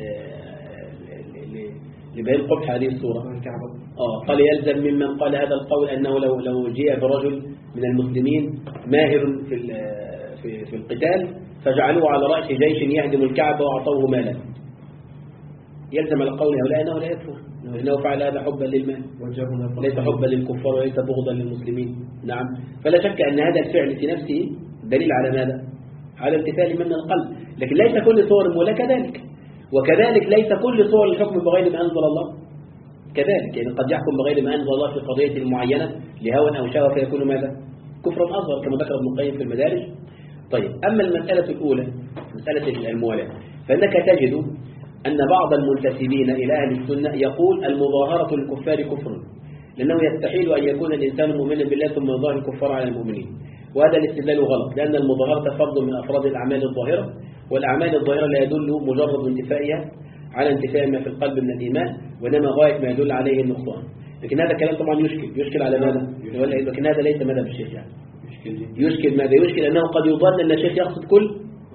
لبيان قبح هذه الصورة آه قال يلزم ممن قال هذا القول أنه لو لو جاء برجل من المسلمين ماهر في في في القتال فجعلوه على رأس جيش يهدم الكعبة وأعطوه مالا، يلزم على قول هؤلاء أنه لا يكفر، إنه فعل هذا حبا للمال ليس حبا للكفار وليس بغضا للمسلمين. نعم. فلا شك أن هذا الفعل في نفسه دليل على ماذا؟ على امتثال من القلب. لكن ليس كل صور المولاة كذلك، وكذلك ليس كل صور الحكم بغير ما أنزل الله كذلك يعني قد يحكم بغير ما أنزل الله في قضية معينة لهوى أو شهوة فيكون ماذا؟ كفرا أصغر كما ذكر ابن القيم في المدارج. طيب أما المسألة الأولى مسألة الموالاة فإنك تجد أن بعض المنتسبين إلى أهل السنة يقول المظاهرة للكفار كفر، لأنه يستحيل أن يكون الإنسان مؤمنا بالله ثم يظاهر الكفار على المؤمنين، وهذا الاستدلال غلط، لأن المظاهرة فرض من أفراد الأعمال الظاهرة، والأعمال الظاهرة لا يدل مجرد انتفائها على انتفاء ما في القلب من الإيمان، وإنما غاية ما يدل عليه النقصان. لكن هذا كلام طبعا يشكل يشكل على ماذا؟ لكن هذا ليس مذهب الشيخ يعني. يشكل ماذا؟ يشكل أنه قد يظن أن الشيخ يقصد كل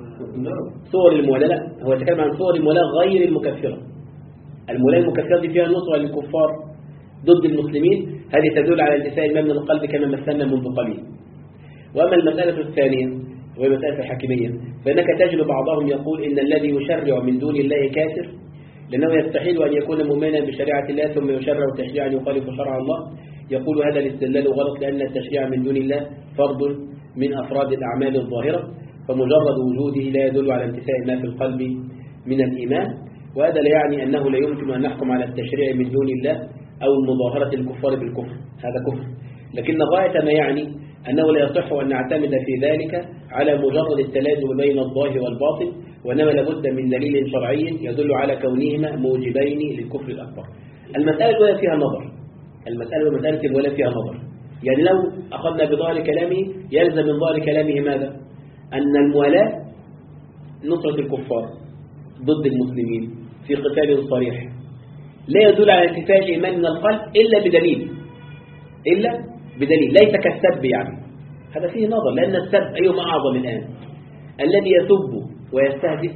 صور المولاة. لا، هو يتكلم عن صور المولاة غير المكفرة. المولاة المكفرة دي فيها نصرة للكفار ضد المسلمين، هذه تدل على انتفاء الإيمان من القلب كما مثلنا منذ قليل. وأما المسألة الثانية وهي مسألة الحاكمية فإنك تجد بعضهم يقول إن الذي يشرع من دون الله كافر، لأنه يستحيل أن يكون مؤمنا بشريعة الله ثم يشرع تشريعا يخالف شرع الله. يقول هذا الاستدلال غلط، لأن التشريع من دون الله فرض من أفراد الأعمال الظاهرة، فمجرد وجوده لا يدل على انتفاء ما في القلب من الإيمان. وهذا لا يعني أنه لا يمكن أن نحكم على التشريع من دون الله أو المظاهرة الكفار بالكفر، هذا كفر، لكن غاية ما يعني أنه لا يصح أن نعتمد في ذلك على مجرد التلازم بين الظاهر والباطن، وإنما لابد من دليل شرعي يدل على كونهما موجبين للكفر الأكبر. المسألة الأولى فيها نظر، المسألة مسألة الولاء فيها نظر. يعني لو أخذنا بظاهر كلامه يلزم من ظاهر كلامه ماذا؟ أن المولاة نصرة الكفار ضد المسلمين في قتال صريح لا يدل على انتفاء الإيمان من القلب إلا بدليل، إلا بدليل ليس كالسب يعني. هذا فيه نظر، لأن السب أيهما أعظم الآن؟ الذي يسب ويستهزئ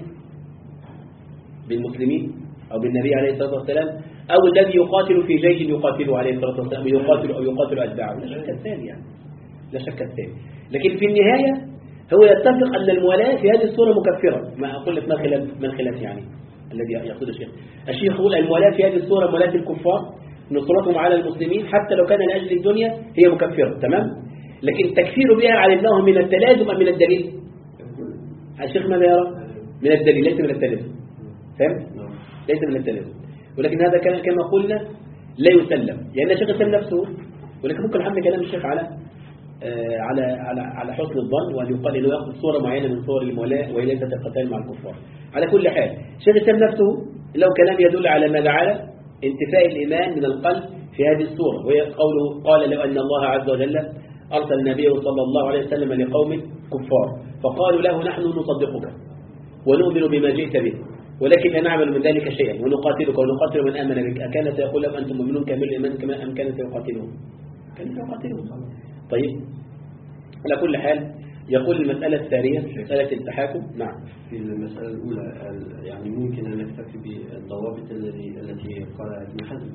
بالمسلمين أو بالنبي عليه الصلاة والسلام، أو الذي يقاتل في جيش يقاتله عليه الصلاة والسلام يقاتل أو يقاتل أتباعه؟ لا شك الثاني يعني، لا شك الثاني. لكن في النهاية هو يتفق أن المولاة في هذه الصورة مكفرة. ما أقول لك ما خلاف من خلاف يعني الذي يقصد الشيخ. الشيخ يقول المولاة في هذه الصورة مولاة الكفار نصرتهم على المسلمين حتى لو كان لأجل الدنيا هي مكفرة، تمام؟ لكن التكفير بها علمناه من التلازم أم من الدليل؟ الشيخ ماذا يرى؟ من الدليل ليس من التلازم، فهمت؟ ليس من التلازم. ولكن هذا كان كما قلنا لا يسلم، لأن الشيخ يسلم نفسه، ولكن ممكن نحمل كلام الشيخ على آه على على على حسن الظن، وأن يقال إنه يأخذ صورة معينة من صور المولاة وهي ليست القتال مع الكفار. على كل حال الشيخ يسلم نفسه لو كلام يدل على ماذا؟ على انتفاء الإيمان من القلب في هذه الصورة، وهي قوله قال لو أن الله عز وجل أرسل النبي صلى الله عليه وسلم لقوم كفار فقالوا له نحن نصدقك ونؤمن بما جئت به ولكن لا نعمل من ذلك شيئا ونقاتلك ونقاتل من آمن بك، أكان سيقول لهم أنتم مؤمنون كامل الإيمان كما أم كان سيقاتلهم؟ كان سيقاتلهم. طيب على كل حال يقول المسألة الثانية مسألة التحاكم. نعم. في المسألة الأولى يعني ممكن أن نكتفي بالضوابط التي التي قالها ابن حزم.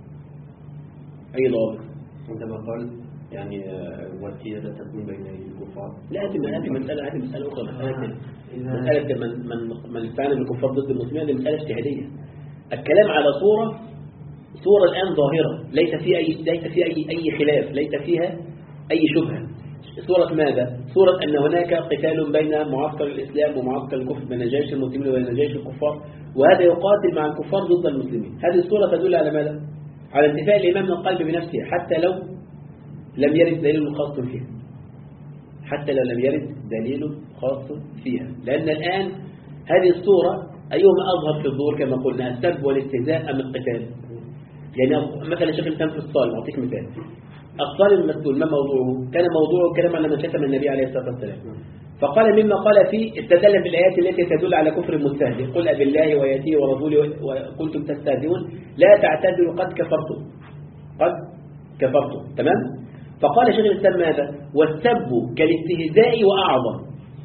أي ضوابط؟ عندما قال يعني والسيادة تكون بين الكفار. لا هذه هذه مسألة هذه مسألة أخرى. مسألة مسألة من من من استعان بالكفار ضد المسلمين هذه مسألة اجتهادية. الكلام على صورة صورة الآن ظاهرة ليس فيها أي ليس فيها أي أي خلاف، ليس فيها أي شبهة. صورة ماذا؟ صورة أن هناك قتال بين معسكر الإسلام ومعسكر الكفر، بين جيش المسلمين وبين جيش الكفار، وهذا يقاتل مع الكفار ضد المسلمين. هذه الصورة تدل على ماذا؟ على انتفاء الإيمان من القلب بنفسه حتى لو لم يرد دليل خاص فيها، حتى لو لم يرد دليل خاص فيها. لأن الآن هذه الصورة أيهما أظهر في الظهور كما قلنا، السب والاستهزاء أم القتال؟ يعني مثلا شيخ الإسلام في الصالح، أعطيك مثال. الصالح المسؤول ما موضوعه؟ كان موضوعه الكلام على من شتم النبي عليه الصلاة والسلام، فقال مما قال فيه استدل بالآيات التي تدل على كفر المستهزئ، قل أبالله وآياته ورسوله وقلتم تستهزئون لا تعتذروا قد كفرتم، قد كفرتم، تمام؟ فقال شيخ الإسلام ماذا؟ والسب كالاستهزاء وأعظم.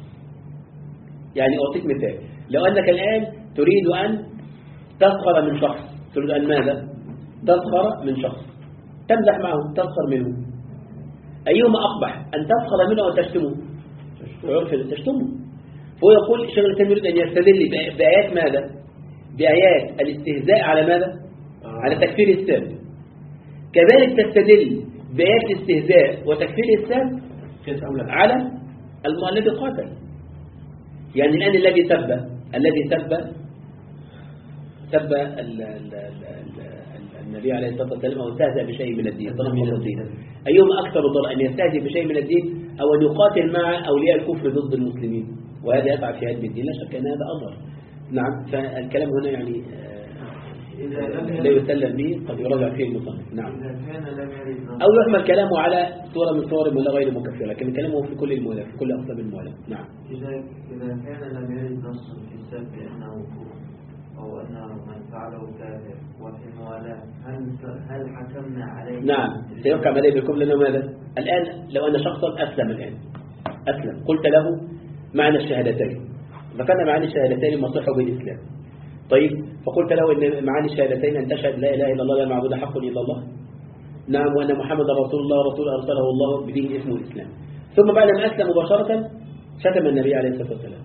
يعني أعطيك مثال، لو أنك الآن تريد أن تسخر من شخص، تريد أن ماذا؟ تسخر من شخص، تمزح معه، تسخر منه، أيهما أقبح؟ أن تسخر منه أو تشتمه؟ تشتمه. فهو يقول شيخ الإسلام يريد أن يستدل بآيات ماذا؟ بآيات الاستهزاء على ماذا؟ على تكفير السب. كذلك تستدل بآيات الاستهزاء وتكفير السب على الذي قاتل. يعني الآن الذي سب الذي سب سب النبي عليه الصلاة والسلام أو استهزأ بشيء من الدين تنقض الدين. أيهما أكثر ضرر أن يستهزئ بشيء من الدين أو أن يقاتل مع أولياء الكفر ضد المسلمين وهذا يقع في هدم الدين؟ لا شك أن هذا أضر. نعم. فالكلام هنا يعني لا يسلم به قد يراجع فيه المصنف. نعم. أو يحمل كلامه على صورة من صور المولاة غير مكفرة لكن كلامه في كل المولاة في كل أقسام المولاة. نعم. إذا إذا كان لم يرد نص في السبب أنه كفر أو أنه من فعله كافر وفي الموالاة هل هل حكمنا عليه؟ نعم سيحكم عليه بالكفر لأنه ماذا؟ الآن لو أن شخصا أسلم الآن أسلم قلت له معنى الشهادتين ذكرنا معاني الشهادتين مصلحه بالإسلام. طيب فقلت له إن معاني الشهادتين أن تشهد لا إله إلا الله لا معبود حق إلا الله نعم وأن محمد رسول الله رسول أرسله الله بدين اسمه الإسلام ثم بعد ما أسلم مباشرة شتم النبي عليه الصلاة والسلام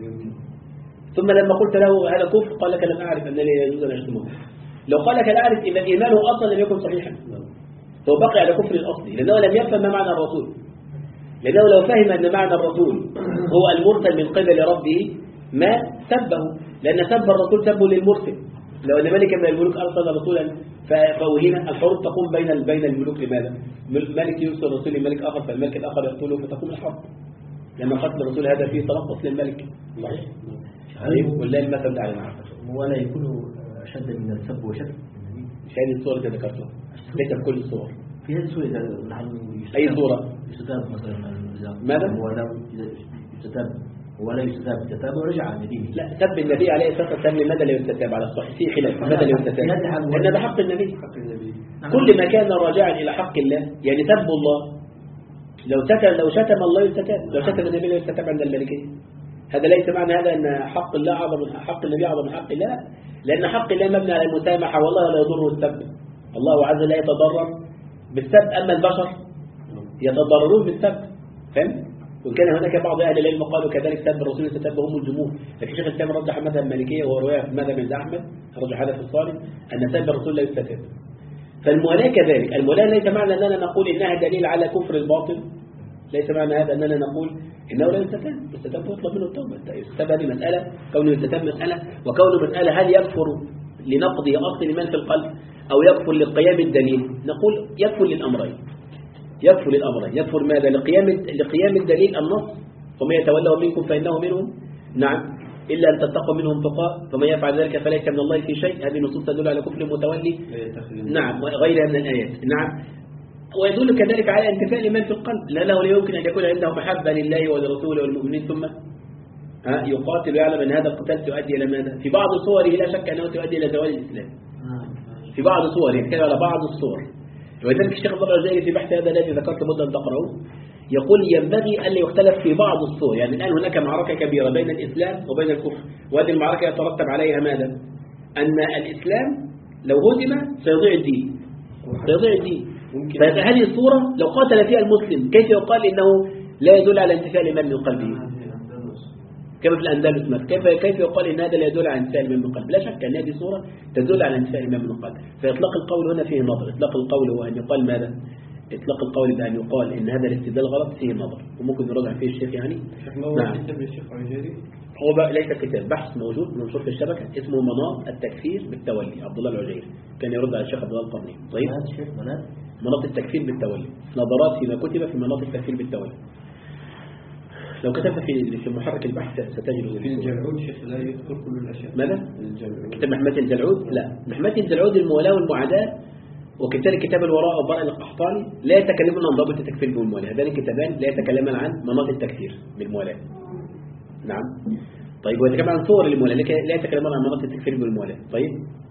ثم لما قلت له هذا كفر قال لك لم أعرف أن لا يجوز أن أشتمه. لو قال لك لا أعرف إذا إيمانه أصلا لم يكن صحيحا هو بقي على كفر الأصلي لأنه لم يفهم ما معنى الرسول لأنه لو فهم أن معنى الرسول هو المرسل من قبل ربه ما سبه لأن سب الرسول سبه للمرسل. لو أن ملكا من الملوك أرسل رسولا فهنا الحروب تقوم بين بين الملوك لماذا؟ ملك يرسل رسول لملك آخر فالملك الآخر يقتله فتقوم الحرب لأن قتل الرسول هذا فيه تنقص للملك. صحيح. والله المثل الأعلى ولا يكون أشد من السب وشتم. مش هذه الصورة اللي ذكرتها ليس بكل الصور. في هذه الصورة إذا نحن أي صورة؟ يستتاب مثلا ماذا؟ ولا يستتاب ولا يستتاب يستتاب ورجع عن دينه. لا سب النبي عليه الصلاة والسلام لماذا لا يستتاب على الصحيح في خلاف لماذا لا يستتاب؟ لأن ده حق النبي. حق النبي كل ما كان راجعا إلى حق الله يعني سب الله لو شتم لو شتم الله يستتاب لو شتم النبي لا يستتاب عند الملكية. هذا ليس معنى هذا أن حق الله أعظم من حق النبي أعظم من حق الله لأن حق الله مبني على المسامحة والله لا يضره السب. الله عز وجل لا يتضرر بالسب أما البشر يتضررون بالسب. فهم؟ وإن كان هناك بعض أهل العلم قالوا كذلك سب الرسول يستتبهم الجمهور لكن شيخ الإسلام رجح مذهب المالكية وهو رواية في مذهب عند أحمد رجح هذا في الصالح أن سب الرسول لا يستتب. فالموالاة كذلك الموالاة ليس معنى أننا نقول إنها دليل على كفر الباطل ليس معنى هذا أننا نقول إنه لا يستتب يستتب يطلب منه التوبة. يستتب هذه مسألة كونه يستتب مسألة وكونه مسألة هل يكفر لنقض أصل الإيمان في القلب أو يكفر لقيام الدليل نقول يكفر للأمرين يكفر للأمرين يكفر ماذا لقيام لقيام الدليل النص ومن يتولوا منكم فإنه منهم نعم إلا أن تتقوا منهم تقاء فمن يفعل ذلك فليس من الله في شيء. هذه النصوص تدل على كفر المتولي نعم وغيرها من الآيات. نعم ويدل كذلك على انتفاء الإيمان في القلب لأنه لا يمكن أن يكون عنده محبة لله ولرسوله والمؤمنين ثم ها يقاتل ويعلم أن هذا القتال تؤدي إلى ماذا؟ في بعض صوره لا شك أنه تؤدي إلى زوال الإسلام في بعض صوره يتكلم على بعض الصور. ولذلك الشيخ الضبع الجزائري في بحث هذا الذي ذكرت مدة تقرأه يقول ينبغي ألا يختلف في بعض الصور. يعني الآن هناك معركة كبيرة بين الإسلام وبين الكفر وهذه المعركة يترتب عليها ماذا؟ أن الإسلام لو هدم سيضيع الدين سيضيع الدين. فهذه الصورة لو قاتل فيها المسلم كيف يقال إنه لا يدل على انتفاء الإيمان من قلبه كما في الأندلس مثلا كيف كيف يقال إن هذا لا يدل على انتفاء الإيمان من قلبه؟ لا شك أن هذه صورة تدل على انتفاء الإيمان من قلبه. فإطلاق القول هنا فيه نظر. إطلاق القول هو أن يقال ماذا؟ إطلاق القول بأن يقال إن هذا الاستدلال غلط فيه نظر وممكن يرجع فيه الشيخ يعني. نعم. كتاب الشيخ عجيري هو بقى ليس كتاب بحث موجود منشور في الشبكة اسمه مناط التكفير بالتولي عبد الله العجيري كان يرد على الشيخ عبد الله القرني. طيب مناط التكفير بالتولي نظرات فيما كتب في مناط التكفير بالتولي. لو كتبت في في محرك البحث ستجد في الجلعود شيخ لا يذكر كل الأشياء. ماذا؟ الجلعود كتاب محمد الجلعود لا محمد الجلعود المولاة والمعاداة وكذلك كتاب الوراء والبراء القحطاني لا يتكلمون عن ضابط التكفير بالمولاة. هذان الكتابان لا يتكلمان عن مناط التكفير بالمولاة. نعم. طيب ويتكلم عن صور المولاة لا يتكلمون عن مناط التكفير بالمولاة. طيب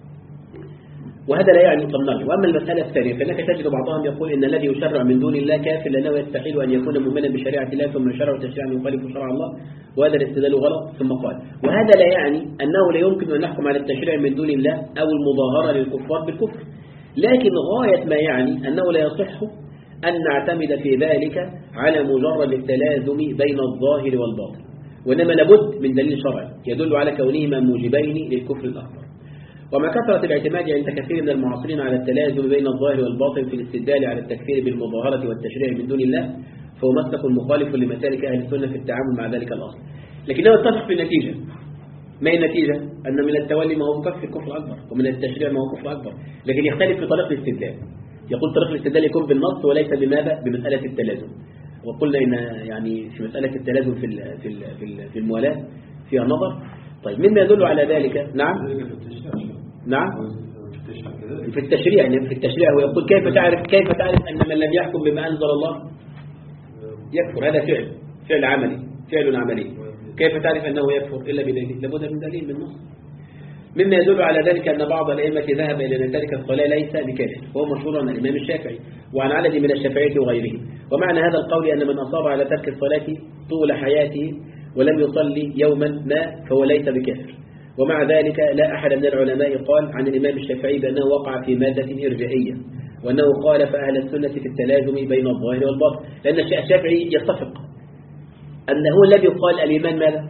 وهذا لا يعني طمني. وأما المسألة الثانية فإنك تجد بعضهم يقول إن الذي يشرع من دون الله كافر لأنه يستحيل أن يكون مؤمنا بشريعة الله ثم يشرع تشريعا يخالف شرع الله وهذا الاستدلال غلط. ثم قال وهذا لا يعني أنه لا يمكن أن نحكم على التشريع من دون الله أو المظاهرة للكفار بالكفر لكن غاية ما يعني أنه لا يصح أن نعتمد في ذلك على مجرد التلازم بين الظاهر والباطن وإنما لابد من دليل شرعي يدل على كونهما موجبين للكفر الأكبر. ومع كثرة الاعتماد عند كثير من المعاصرين على التلازم بين الظاهر والباطن في الاستدلال على التكفير بالمظاهرة والتشريع من دون الله فهو مسلك مخالف لمسالك أهل السنة في التعامل مع ذلك الأصل لكنه يتفق في النتيجة ما هي النتيجة؟ أن من التولي ما هو مكفر كفر أكبر، ومن التشريع ما هو كفر أكبر، لكن يختلف في طريق الاستدلال. يقول طريق الاستدلال يكون بالنص وليس بماذا؟ بمسألة التلازم. وقلنا إن يعني في مسألة التلازم في ال في ال في, ال في الموالاة فيها نظر. طيب مما يدل على ذلك؟ نعم نعم في التشريع. يعني في التشريع هو يقول كيف تعرف كيف تعرف أن من لم يحكم بما أنزل الله يكفر؟ هذا فعل فعل عملي فعل عملي. كيف تعرف أنه يكفر إلا بدليل؟ لابد من دليل من نص. مما يدل على ذلك أن بعض الأئمة ذهب إلى أن ترك الصلاة ليس بكافر، وهو مشهور عن الإمام الشافعي وعن عدد من الشافعية وغيرهم. ومعنى هذا القول أن من أصاب على ترك الصلاة طول حياته ولم يصلي يوما ما فهو ليس بكافر. ومع ذلك لا أحد من العلماء قال عن الإمام الشافعي بأنه وقع في مادة إرجائية، وأنه خالف أهل السنة في التلازم بين الظاهر والباطن، لأن الشافعي يتفق أنه الذي قال الإيمان ماذا؟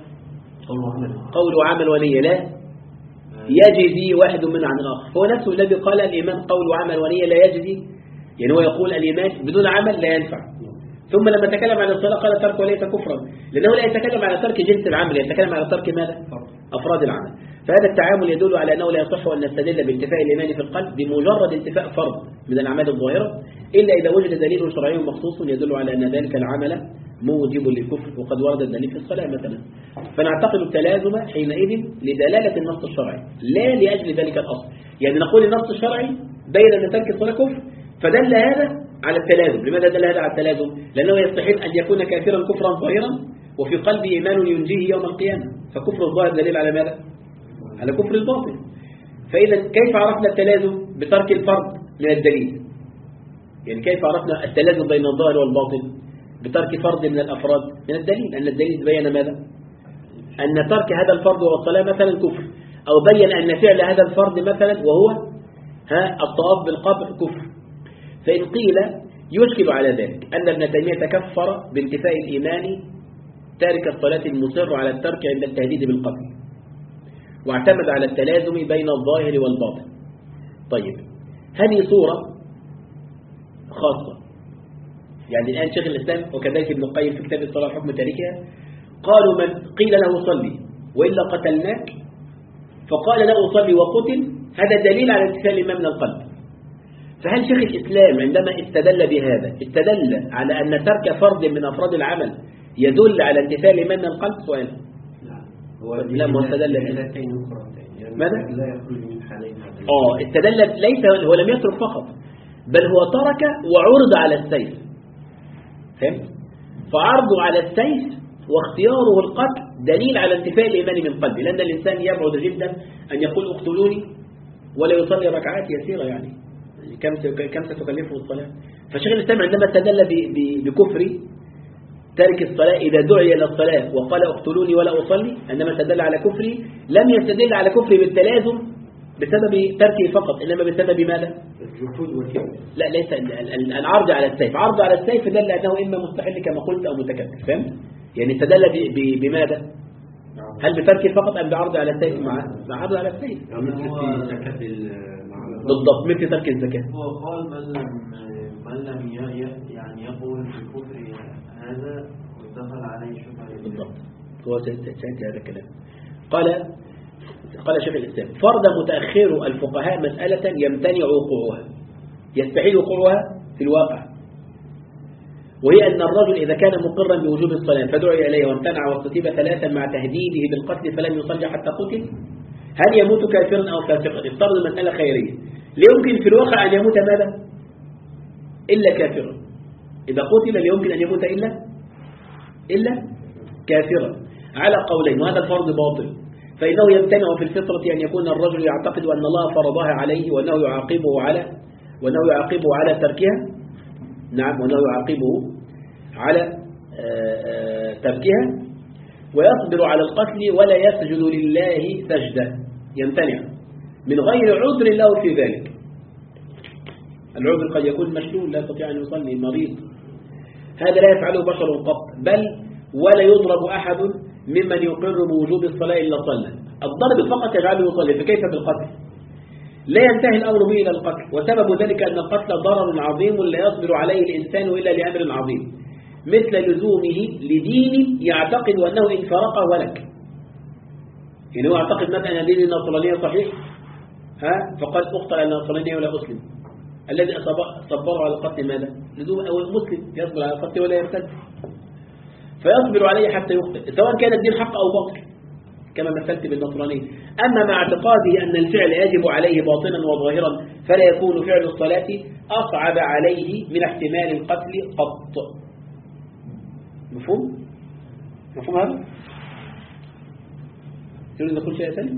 قول وعمل ونية، لا يجزي واحد منه عن الآخر. هو نفسه الذي قال الإيمان قول وعمل ونية لا يجزي، يعني هو يقول الإيمان بدون عمل لا ينفع. ثم لما تكلم عن الصلاة قال ترك وليس كفرا، لأنه لا يتكلم على ترك جنس العمل، يتكلم على ترك ماذا؟ أفراد العمل. فهذا التعامل يدل على أنه لا يصح أن نستدل بانتفاء الإيمان في القلب بمجرد انتفاء فرض من الأعمال الظاهرة، إلا إذا وجد دليل شرعي مخصوص يدل على أن ذلك العمل موجب للكفر، وقد ورد الدليل في الصلاة مثلا. فنعتقد التلازم حينئذ لدلالة النص الشرعي لا لأجل ذلك الأصل. يعني نقول النص الشرعي بين أن ترك الصلاة كفر، فدل هذا على التلازم. لماذا دل هذا على التلازم؟ لأنه يستحيل أن يكون كافرا كفرا ظاهرا وفي قلبه إيمان ينجيه يوم القيامة، فكفر الظاهر دليل على ماذا؟ على كفر الباطن. فإذا كيف عرفنا التلازم بترك الفرض من الدليل؟ يعني كيف عرفنا التلازم بين الظاهر والباطن بترك فرض من الأفراد من الدليل؟ أن الدليل بيّن ماذا؟ أن ترك هذا الفرض والصلاة مثلا كفر، أو بيّن أن فعل هذا الفرض مثلا وهو ها الطواف بالقبر كفر. فإن قيل يشكل على ذلك أن ابن تيمية كفر بانتفاء الإيمان تارك الصلاة المصر على الترك عند التهديد بالقتل، واعتمد على التلازم بين الظاهر والباطن. طيب هذه صورة خاصة. يعني الآن شيخ الإسلام وكذلك ابن القيم في كتاب الصلاة حكم تاركها قالوا من قيل له صلي وإلا قتلناك فقال له صلي وقتل، هذا دليل على انتفاء الإيمان من القلب. فهل شيخ الإسلام عندما استدل بهذا استدل على أن ترك فرض من أفراد العمل يدل على انتفاء الإيمان من القلب؟ سؤال. لا ما استدل بحالتين أخرى. ماذا؟ لا يخرج من حالين هذا. آه استدل ليس هو لم يترك فقط، بل هو ترك وعرض على السيف. فهمت؟ فعرضه على السيف واختياره القتل دليل على انتفاء الإيمان من قلبه، لأن الإنسان يبعد جدا أن يقول اقتلوني ولا يصلي ركعات يسيرة. يعني كم كم ستكلفه الصلاة؟ فشيخ الإسلام عندما استدل بكفر تارك الصلاة إذا دعي إلى الصلاة وقال اقتلوني ولا أصلي، عندما استدل على كفري لم يستدل على كفري بالتلازم بسبب تركه فقط، إنما بسبب ماذا؟ الجحود والكبر. لا ليس العرض على السيف. عرض على السيف دل أنه إما مستحل كما قلت أو متكبر. فهمت؟ يعني استدل بماذا؟ هل بتركه فقط أم بعرض على السيف؟ مع بعرض على السيف. مثل زكاة بالضبط مثل ترك الزكاة. هو قال من لم من لم يعني يقول بكفر هذا ودخل عليه شبهة. بالضبط هو سيأتي هذا الكلام. قال قال شيخ الإسلام فرض متأخر الفقهاء مسألة يمتنع وقوعها، يستحيل وقوعها في الواقع، وهي أن الرجل إذا كان مقرا بوجوب الصلاة فدعي إليه وامتنع واستتيب ثلاثا مع تهديده بالقتل فلم يصلي حتى قتل، هل يموت كافرا أو فاسقا؟ افترض المسألة خيرية، لا يمكن في الواقع أن يموت ماذا؟ إلا كافرا. إذا قتل لا يمكن أن يموت إلا إلا كافرا على قولين، وهذا الفرض باطل. فإنه يمتنع في الفطرة أن يكون الرجل يعتقد أن الله فرضها عليه وأنه يعاقبه على وأنه يعاقبه على تركها. نعم وأنه يعاقبه على تركها ويصبر على القتل ولا يسجد لله سجدة، يمتنع من غير عذر له في ذلك. العذر قد يكون مشلول لا يستطيع أن يصلي، مريض، هذا لا يفعله بشر قط، بل ولا يضرب أحد ممن يقر بوجوب الصلاة إلا صلى. الضرب فقط يجعله يصلي، فكيف بالقتل؟ لا ينتهي الأمر به إلى القتل، وسبب ذلك أن القتل ضرر عظيم لا يصبر عليه الإنسان إلا لأمر عظيم، مثل لزومه لدين يعتقد أنه إن فرقه ولك. يعني هو اعتقد مثلا ان دين النصرانية صحيح، ها فقال اقتل النصرانية ولا أسلم. الذي صبره على قتل ماذا؟ لزوم أو المسلم يصبر على قتل ولا يرتد، فيصبر عليه حتى يقتل سواء كان الدين حق أو باطل كما مثلت بالنصرانية. أما مع اعتقاده أن الفعل يجب عليه باطنا وظاهرا فلا يكون فعل الصلاة أصعب عليه من احتمال القتل قط. مفهوم؟ مفهوم هذا؟ تريد نقول شيء ثاني؟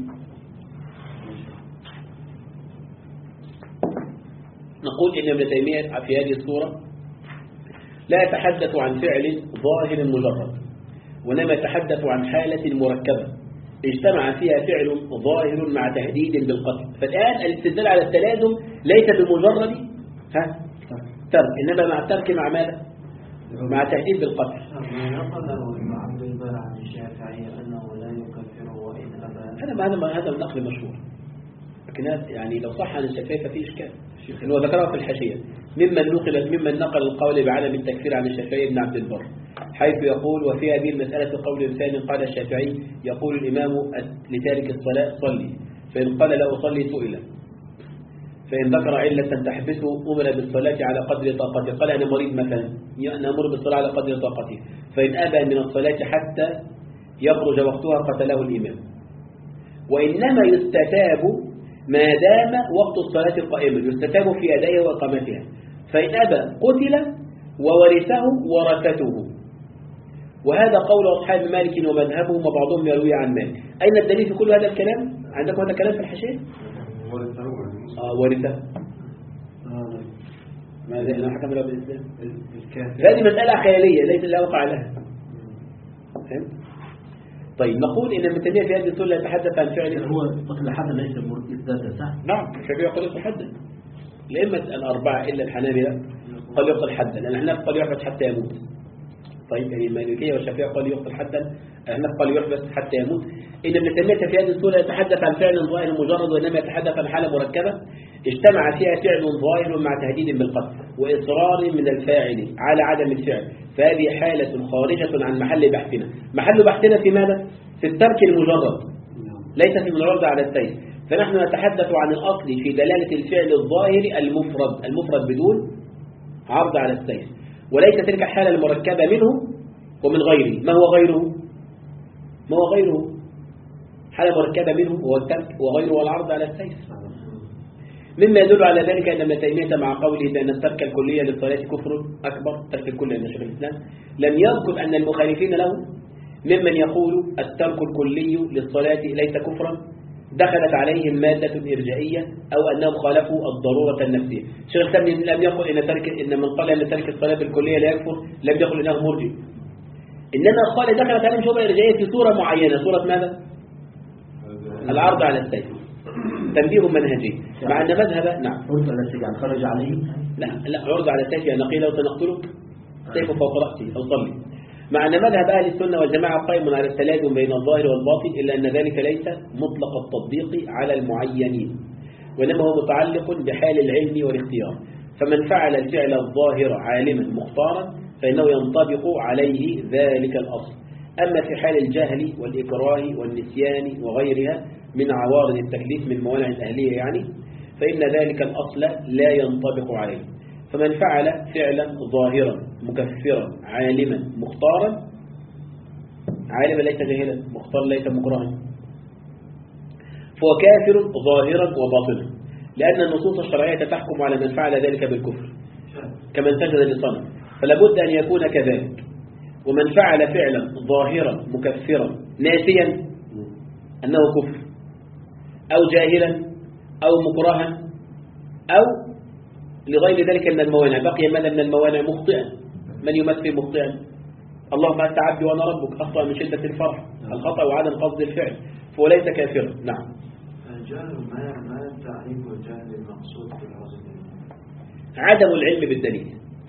نقول إن ابن تيمية في هذه الصورة لا يتحدث عن فعل ظاهر مجرد، وإنما يتحدث عن حالة مركبة اجتمع فيها فعل ظاهر مع تهديد بالقتل. فالآن الاستدلال على التلازم ليس بمجرد ها ترك، إنما مع الترك مع ماذا؟ مع تهديد بالقتل. نقله ابن عبد البر عن الشافعي أنه لا يكفر وإن أبى. هذا هذا هذا النقل مشهور، لكن يعني لو صح عن الشافعي ففي إشكال. إنه ذكره في الحاشية ممن نقل ممن نقل القول بعدم التكفير عن الشافعي ابن عبد البر، حيث يقول وفي هذه المسألة قول ثاني قال الشافعي يقول الإمام لتارك الصلاة صلي، فإن قال لا أصلي سئل، فإن ذكر علة تحبسه أمر بالصلاة على قدر طاقته. قال أنا مريض مثلا نأمر بالصلاة على قدر طاقته، فإن أبى من الصلاة حتى يخرج وقتها قتله الإمام. وإنما يستتاب ما دام وقت الصلاة قائما، يستتاب في أدائها وإقامتها، فإن أبى قتل وورثه ورثته. وهذا قول أصحاب مالك ومذهبهم وبعضهم يروي عن مالك. أين الدليل في كل هذا الكلام؟ عندكم هذا الكلام في الحاشية؟ آه ورثه. ماذا إلا حكم له بالإسلام؟ هذه مسألة خيالية ليس لا وقع لها. فهمت؟ طيب نقول إن ابن تيمية في هذه الصورة يتحدث عن فعل هو قتل حدا ليس مرتدا صح؟ نعم الشافعي يقول حدا. الأئمة الأربعة إلا الحنابلة قال يقتل حدا، لأن الحنابلة قال يحبس حتى يموت. طيب يعني المالكية والشافعية قال يقتل حدا، الحنابلة قال يحبس حتى يموت. إن ابن تيمية في هذه الصورة يتحدث عن فعل ظاهر مجرد، وإنما يتحدث عن حالة مركبة اجتمع فيها فعل ظاهر مع تهديد بالقتل وإصرار من الفاعل على عدم الفعل، فهذه حالة خارجة عن محل بحثنا. محل بحثنا في ماذا؟ في الترك المجرد، ليس في المجرد على السيف. فنحن نتحدث عن الأصل في دلالة الفعل الظاهر المفرد، المفرد بدون عرض على السيف، وليس تلك الحالة المركبة منه ومن غيره. ما هو غيره؟ ما هو غيره؟ حالة مركبة منه هو الترك، وغيره والعرض على السيف. مما يدل على ذلك أن ابن تيمية مع قوله بأن الترك الكلية للصلاة كفر أكبر، ترك الكلية من شيخ الإسلام، لم يذكر أن المخالفين له ممن يقول الترك الكلي للصلاة ليس كفرا دخلت عليهم مادة إرجائية أو أنهم خالفوا الضرورة النفسية. شيخ الإسلام لم يقل إن ترك إن من قال أن ترك الصلاة الكلية لا يكفر لم يقل إنه مرجئ، إنما قال دخلت عليهم شبهة إرجائية في صورة معينة. صورة ماذا؟ العرض على السيف، تنبيه منهجي. مع أن مذهب نعم عرض على السيف يعني خرج عليه، لا لا عرض على السيف يعني قيل لو سنقتلك سيف فوق رأسي أو صلي. مع أن مذهب أهل السنة والجماعة قائم على التلازم بين الظاهر والباطن، إلا أن ذلك ليس مطلق التطبيق على المعينين، وإنما هو متعلق بحال العلم والاختيار. فمن فعل الفعل الظاهر عالما مختارا فإنه ينطبق عليه ذلك الأصل. أما في حال الجهل والإكراه والنسيان وغيرها من عوارض التكليف من موانع الأهلية يعني، فإن ذلك الأصل لا ينطبق عليه. فمن فعل فعلا ظاهرا مكفرا عالما مختارا، عالما ليس جاهلا، مختار ليس مكرها، فهو كافر ظاهرا وباطنا، لأن النصوص الشرعية تحكم على من فعل ذلك بالكفر كمن سجد لصنم، فلا بد أن يكون كذلك. ومن فعل فعلا ظاهرا مكفرا ناسيا أنه كفر أو جاهلا أو مكرها أو لغير ذلك من الموانع، بقي ماذا من الموانع؟ مخطئا. من يمثل مخطئا؟ اللهم أنت عبدي وأنا ربك، أخطأ من شدة الفرح، الخطأ وعدم قصد الفعل، فهو ليس كافرا. نعم. الجهل ما ما تعريف الجهل المقصود في العزم؟ عدم العلم بالدليل،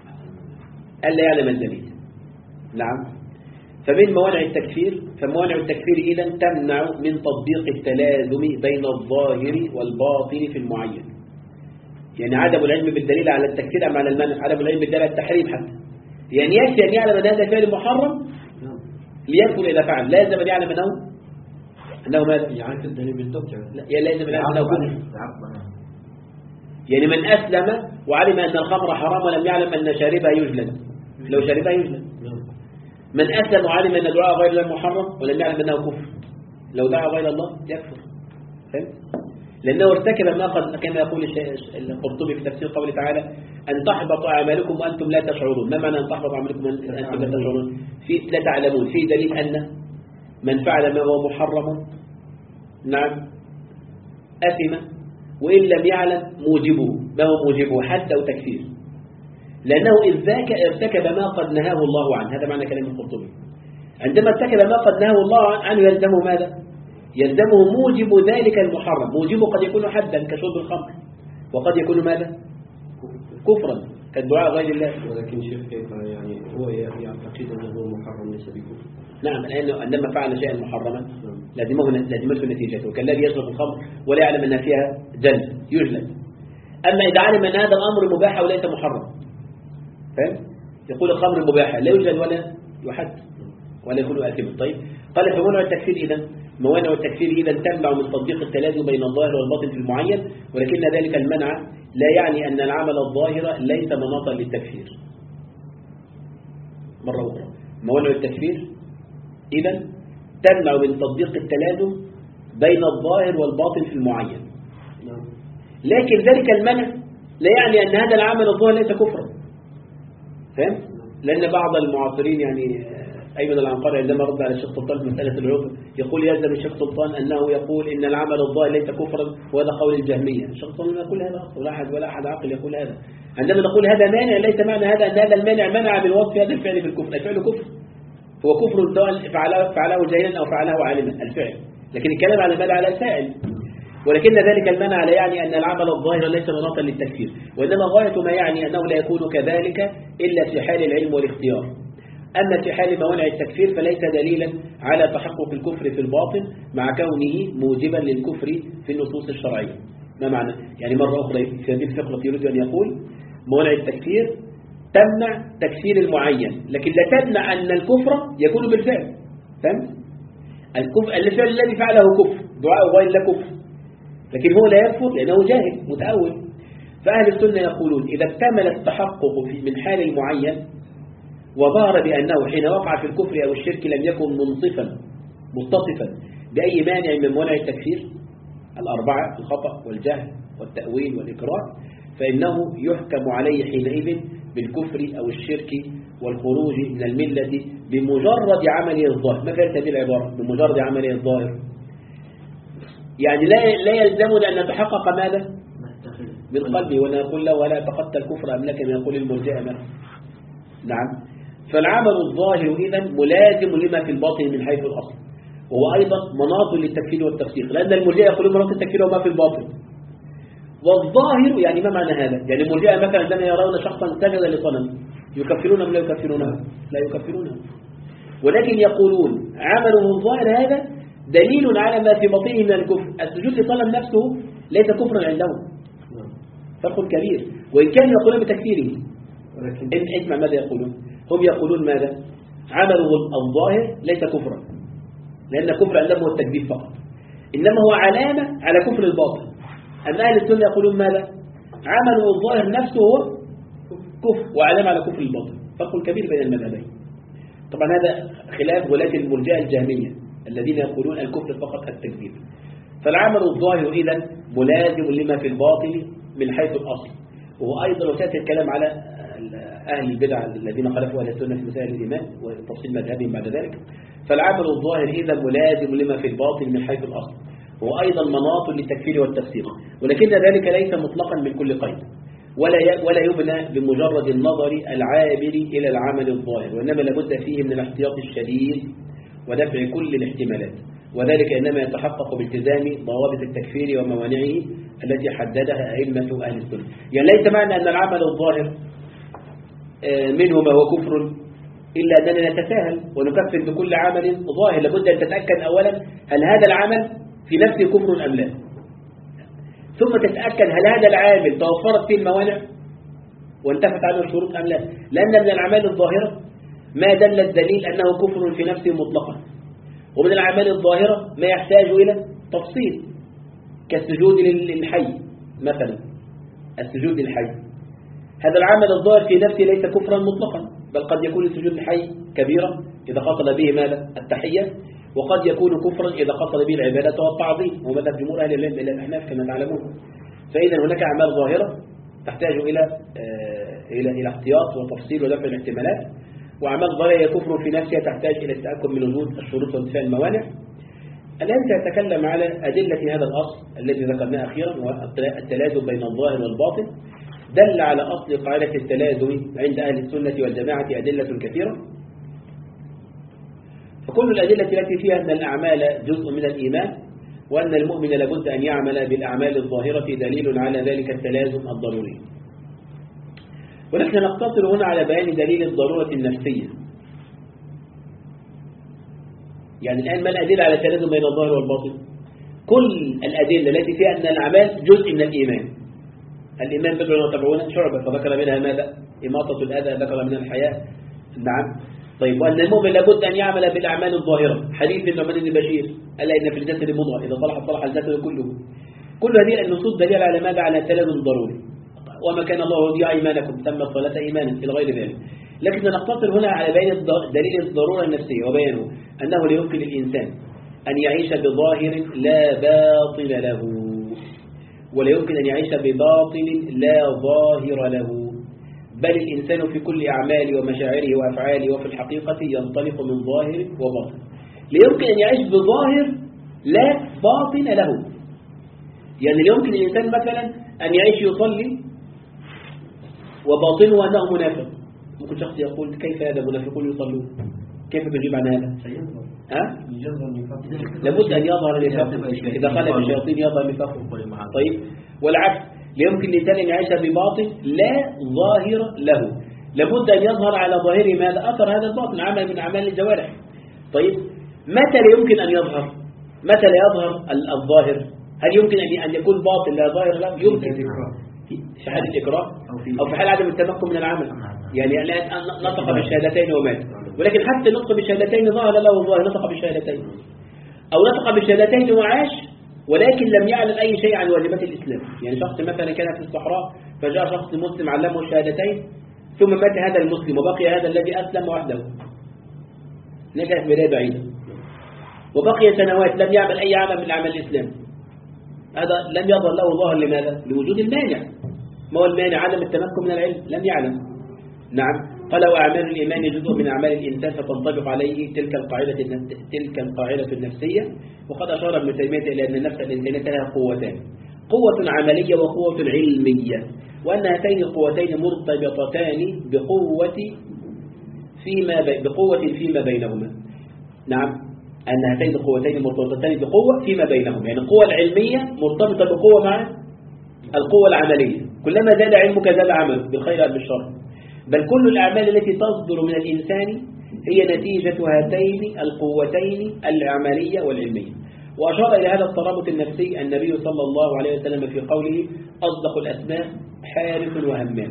ألا يعلم الدليل. نعم. فمن موانع التكفير، فموانع التكفير إذا تمنع من تطبيق التلازم بين الظاهر والباطن في المعين. يعني عدم العلم بالدليل على التكفير أم على المنع؟ عدم العلم بالدليل على التحريم حتى. يعني يكفي أن يعلم أن هذا فعل محرم ليكفر إذا فعل، لازم أن يعلم أنه أنه ماذا؟ يعرف الدليل بالضبط يعني. لا يا لازم العلم أنه كفر. تعقب. يعني من أسلم وعلم أن الخمر حرام ولم يعلم أن شاربها يجلد، لو شاربها يجلد. من أسلم وعلم أن دعاء غير الله محرم ولم يعلم أنه كفر، لو دعا غير الله يكفر. فهمت؟ لأنه ارتكب ما قد كما يقول القرطبي في تفسير قوله تعالى أن تحبط أعمالكم وأنتم لا تشعرون. ما معنى أن تحبط أعمالكم وأنتم لا تشعرون؟ في لا تعلمون، في دليل أن من فعل ما هو محرم نعم أثم، وإن لم يعلم موجبه. ما هو موجبه؟ حتى أو تكفير، لأنه إذ ذاك ارتكب ما قد نهاه الله عنه. هذا معنى كلام القرطبي. عندما ارتكب ما قد نهاه الله عنه يلزمه ماذا؟ يلزمه موجب ذلك المحرم. موجبه قد يكون حدا كشرب الخمر، وقد يكون ماذا؟ كفرا كالدعاء غير الله. ولكن شيخ كيف يعني هو يعتقد أنه محرم ليس بكفر؟ نعم، لأنه عندما فعل شيئا محرما لازمه لازمته نتيجته، كالذي يشرب الخمر ولا يعلم أن فيها جلد يجلد. أما إذا علم أن هذا الأمر مباح وليس محرم، فهم؟ يقول الخمر مباحة لا يجلد ولا يحد ولا يكون آثما. طيب قال فموانع التكفير إذن موانع التكفير إذن تنبع من تطبيق التلازم بين الظاهر والباطن في المعين، ولكن ذلك المنع لا يعني أن العمل الظاهر ليس مناطا للتكفير. مرة أخرى، موانع التكفير إذن تنبع من تطبيق التلازم بين الظاهر والباطن في المعين، لكن ذلك المنع لا يعني أن هذا العمل الظاهر ليس كفرا. فهم؟ لأن بعض المعاصرين يعني أيمن العنقري عندما رد على الشيخ سلطان في مسألة العذر يقول يلزم الشيخ سلطان أنه يقول إن العمل الظاهر ليس كفرا، وهذا قول الجهمية. الشيخ سلطان لا يقول هذا، ولا أحد ولا أحد عاقل يقول هذا. عندما نقول هذا مانع ليس معنى هذا أن هذا المانع منع بالوصف هذا الفعل في الكفر. الفعل كفر، هو كفر سواء فعله فعله جاهلا أو فعله عالما الفعل، لكن الكلام على ماذا؟ على الفاعل. ولكن ذلك المنع لا يعني أن العمل الظاهر ليس مناطا للتكفير، وإنما غاية ما يعني أنه لا يكون كذلك إلا في حال العلم والاختيار. أما في حال موانع التكفير فليس دليلا على تحقق الكفر في الباطن مع كونه موجبا للكفر في النصوص الشرعية. ما معنى؟ يعني مرة أخرى في هذه الفقرة يريد أن يقول موانع التكفير تمنع تكفير المعين، لكن لا تمنع أن الكفر يكون بالفعل. فهمت؟ الكفر الفعل الذي فعله كفر، دعاء غير لا كفر، لكن هو لا يكفر لأنه جاهل متأول. فأهل السنة يقولون إذا اكتمل التحقق من حال المعين وظهر بأنه حين وقع في الكفر أو الشرك لم يكن منصفا متصفا بأي مانع من موانع التكفير الأربعة، الخطأ والجهل والتأويل والإكراه، فإنه يحكم عليه حينئذ بالكفر أو الشرك والخروج من الملة بمجرد عمله الظاهر. ما فعلت هذه العبارة؟ بمجرد عمله الظاهر، يعني لا لا يلزمنا أن نتحقق ماذا؟ بالقلب ولا نقول له ولا فقدت الكفر أم لك، ما يقول المرجئة. نعم، فالعمل الظاهر إذن ملازم لما في الباطن من حيث الأصل، وهو أيضا مناط للتكفير والتفسيق، لأن المرجئة يقولون مناط التكفير وما في الباطن. والظاهر يعني ما معنى هذا؟ يعني المرجئة مثلا عندما يرون شخصا سجد لصنم يكفرون أم لا يكفرونه؟ لا يكفرونه، ولكن يقولون عمله الظاهر هذا دليل على ما في باطنه من الكفر. السجود لصنم نفسه ليس كفرا عندهم، فرق كبير، وإن كانوا يقولون بتكفيره. ولكن اسمع ماذا يقولون. هم يقولون ماذا؟ عمله الظاهر ليس كفرا، لأن الكفر عندهم هو التكذيب فقط، إنما هو علامة على كفر الباطن. أما أهل السنة يقولون ماذا؟ عمله الظاهر نفسه هو كفر وعلامة على كفر الباطن. فرق كبير بين المذهبين. طبعا هذا خلاف ولاة المرجئة الجهمية الذين يقولون الكفر فقط التكذيب. فالعمل الظاهر إذن ملازم لما في الباطن من حيث الأصل، وهو أيضا وسيأتي الكلام على أهل البدع الذين خالفوا أهل السنة في مسائل الإيمان وتفصيل مذهبهم بعد ذلك. فالعمل الظاهر إذا ملازم لما في الباطن من حيث الأصل، وهو أيضا مناط للتكفير والتفسير، ولكن ذلك ليس مطلقا من كل قيد، ولا ولا يبنى بمجرد النظر العابر إلى العمل الظاهر، وإنما لابد فيه من الاحتياط الشديد ودفع كل الاحتمالات، وذلك إنما يتحقق بالتزام ضوابط التكفير وموانعه التي حددها أئمة أهل السنة. يعني ليس معنى أن العمل الظاهر منه ما هو كفر إلا أننا نتساهل ونكفر بكل عمل ظاهر. لابد أن تتأكد أولا هل هذا العمل في نفسه كفر أم لا، ثم تتأكد هل هذا العامل توفرت فيه الموانع وانتفت عنه الشروط أم لا، لأن من الأعمال الظاهرة ما دل الدليل أنه كفر في نفسه مطلقا، ومن الأعمال الظاهرة ما يحتاج إلى تفصيل كالسجود للحي مثلا، السجود للحي هذا العمل الظاهر في نفسه ليس كفرا مطلقا، بل قد يكون السجود للحي كبيرا إذا قصد به ماذا؟ التحية، وقد يكون كفرا إذا قصد به العبادة والتعظيم، ومذهب جمهور أهل العلم إلى الأحناف كما تعلمون. فإذا هناك أعمال ظاهرة تحتاج إلى إلى إلى احتياط وتفصيل ودفع الاحتمالات، وأعمال ظاهرة هي كفر في نفسها تحتاج إلى التأكد من وجود الشروط وانتفاء الموانع. الآن سأتكلم على أدلة هذا الأصل الذي ذكرناه أخيرا، والتلازم بين الظاهر والباطن. دل على أصل قاعدة التلازم عند أهل السنة والجماعة أدلة كثيرة، فكل الأدلة التي فيها أن الأعمال جزء من الإيمان، وأن المؤمن لابد أن يعمل بالأعمال الظاهرة دليل على ذلك التلازم الضروري. ونحن نقتصر هنا على بيان دليل الضرورة النفسية. يعني الآن ما الأدلة على التلازم بين الظاهر والباطن؟ كل الأدلة التي فيها أن الأعمال جزء من الإيمان. الإيمان بضع وسبعون شعبة، فذكر منها ماذا؟ إماطة الأذى، ذكر منها الحياة. نعم. طيب، وأن المؤمن لابد أن يعمل بالأعمال الظاهرة. حديث النعمان بن بشير ألا إن في الجسد مضغة إذا صلحت صلح الجسد كله. كل هذه النصوص دليل على ماذا؟ على التلازم الضروري. وما كان الله يضيع إيمانكم سمى الصلاة إيمانا إلى غير ذلك. لكن نقتصر هنا على بيان دليل الضرورة النفسية، وبيانه أنه لا يمكن للإنسان أن يعيش بظاهر لا باطن له، ولا يمكن أن يعيش بباطن لا ظاهر له، بل الإنسان في كل أعماله ومشاعره وأفعاله وفي الحقيقة ينطلق من ظاهر وباطن. لا يمكن أن يعيش بظاهر لا باطن له. يعني لا يمكن الإنسان مثلا أن يعيش يصلي وباطنه أنه منافق. ممكن شخص يقول كيف هذا منافقون يصلون؟ كيف تجيب عن هذا؟ ها؟ لابد أن يظهر النفاق إذا خلى بالشياطين يظهر نفاقه. طيب، والعكس لا يمكن الإنسان أن يعيش بباطن لا ظاهر له، لابد أن يظهر على ظاهره ماذا؟ أثر هذا الباطن، عمل من أعمال الجوارح. طيب، متى لا يمكن أن يظهر؟ متى لا يظهر الظاهر؟ هل يمكن أن يكون باطن لا ظاهر له؟ يمكن في حال الإكراه أو في حال عدم التمكن من العمل. يعني الآن نطق بالشهادتين ومات، ولكن حتى نطق بالشهادتين ظهر له الظاهر، نطق بالشهادتين، أو نطق بالشهادتين وعاش ولكن لم يعلم أي شيء عن واجبات الإسلام. يعني شخص مثلا كان في الصحراء فجاء شخص مسلم علمه الشهادتين ثم مات هذا المسلم وبقي هذا الذي أسلم وحده، نشأ في بداية بعيدة وبقي سنوات لم يعمل أي عمل من أعمال الإسلام. هذا لم يظهر له ظاهر. لماذا؟ لوجود المانع. ما هو المانع؟ عدم التمكن من العلم، لم يعلم. نعم. قال وأعمال الإيمان جزء من أعمال الإنسان فتنطبق عليه تلك القاعدة تلك القاعدة النفسية. وقد أشار ابن تيمية إلى أن النفس الإنسانية لها قوتان، قوة عملية وقوة علمية، وأن هاتين القوتين مرتبطتان بقوة فيما بي بقوة فيما بينهما. نعم، أن هاتين القوتين مرتبطتان بقوة فيما بينهما، يعني القوة العلمية مرتبطة بقوة مع القوة العملية. كلما زاد علمك زاد عملك بالخير أو بالشر. بل كل الأعمال التي تصدر من الإنسان هي نتيجة هاتين القوتين العملية والعلمية. وأشار إلى هذا الترابط النفسي النبي صلى الله عليه وسلم في قوله أصدق الأسماء حارث وهمام.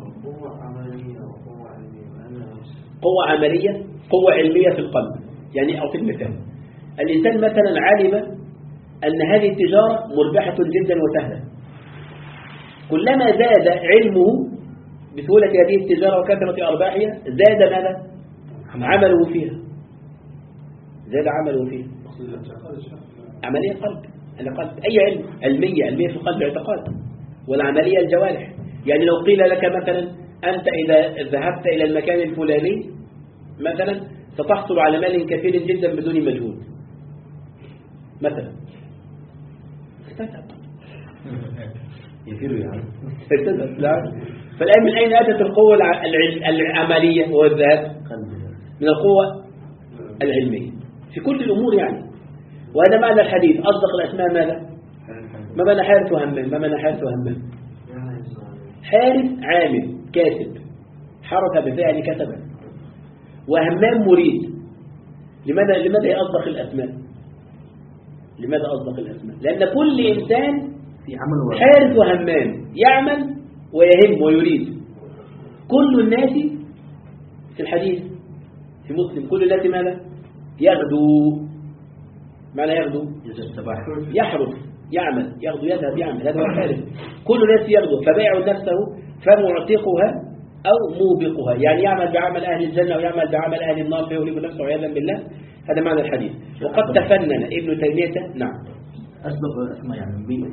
قوة عملية، قوة علمية في القلب. يعني أعطيك مثال، الإنسان مثلا علم أن هذه التجارة مربحة جدا وسهلة، كلما زاد علمه بسهولة هذه التجارة وكثرة أرباحها زاد ماذا؟ عمله فيها، زاد عمله فيها. عملية قلب، القلب أي علم؟ علمية، علمية في القلب اعتقاد، والعملية الجوارح. يعني لو قيل لك مثلا أنت إذا ذهبت إلى المكان الفلاني مثلا ستحصل على مال كثير جدا بدون مجهود مثلا، استذهب يفيروا يعني استذهب. لا، فالآن من أين أتت القوة العملية والذهاب؟ من القوة العلمية في كل الأمور يعني. وهذا معنى الحديث أصدق الأسماء ماذا؟ ما معنى حارث وهمام؟ ما معنى حارث وهمام؟ حارث عامل كاتب، حرث بفعل كتبه، وهمام مريد. لماذا لماذا هي أصدق الأسماء؟ لماذا أصدق الأسماء؟ لأن كل إنسان في عمل حارث وهمام، يعمل ويهم ويريد. كل الناس في الحديث في مسلم كل الناس ماذا؟ يغدو معنى يغدو يحرف يعمل يغدو يذهب يعمل هذا هو الحارف. كل الناس يغدو فبائع نفسه فمعتقها أو موبقها، يعني يعمل بعمل أهل الجنة ويعمل بعمل أهل النار فيهلك نفسه عياذا بالله. هذا معنى الحديث. وقد تفنن ابن تيمية نعم أسبق الأسماء يعني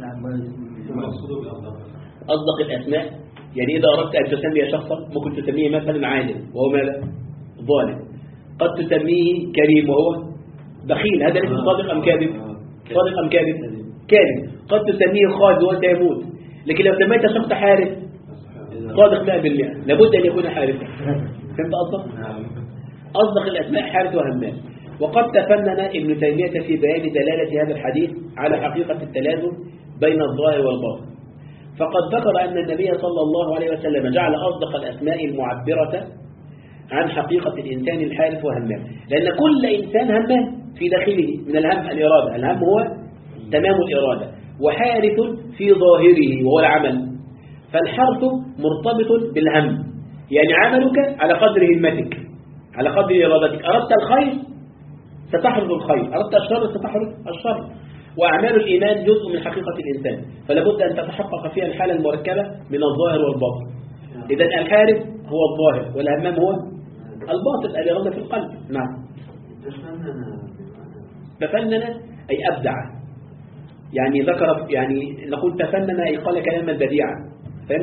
أصدق الأسماء، يعني إذا أردت أن تسمي شخصا ممكن تسميه مثلا عادل وهو ماذا؟ ظالم. قد تسميه كريم وهو بخيل، هذا ليس صادق أم كاذب؟ صادق أم كاذب؟ كاذب. قد تسميه خالد وهو سيموت، لكن لو سميت شخص حارث صادق مئة بالمئة، لابد أن يكون حارثا. فهمت أصدق؟ أصدق الأسماء حارث وهمام. وقد تفنن ابن تيمية في بيان دلالة هذا الحديث على حقيقة التلازم بين الظاهر والباطن، فقد ذكر أن النبي صلى الله عليه وسلم جعل أصدق الأسماء المعبرة عن حقيقة الإنسان الحارث وهمام، لأن كل إنسان همام في داخله من الهم الإرادة، الهم هو تمام الإرادة، وحارث في ظاهره وهو العمل. فالحرث مرتبط بالهم، يعني عملك على قدر همتك على قدر إرادتك. أردت الخير ستحرث الخير، أردت الشر ستحرث الشر. وأعمال الإيمان جزء من حقيقة الإنسان، فلابد أن تتحقق فيها الحالة المركبة من الظاهر والباطن. إذا الحارث هو الظاهر والهمام هو الباطن الإرادة في القلب. نعم. تفنن أي أبدع، يعني ذكر، يعني نقول تفنن أي قال كلاما بديعا. فهمت؟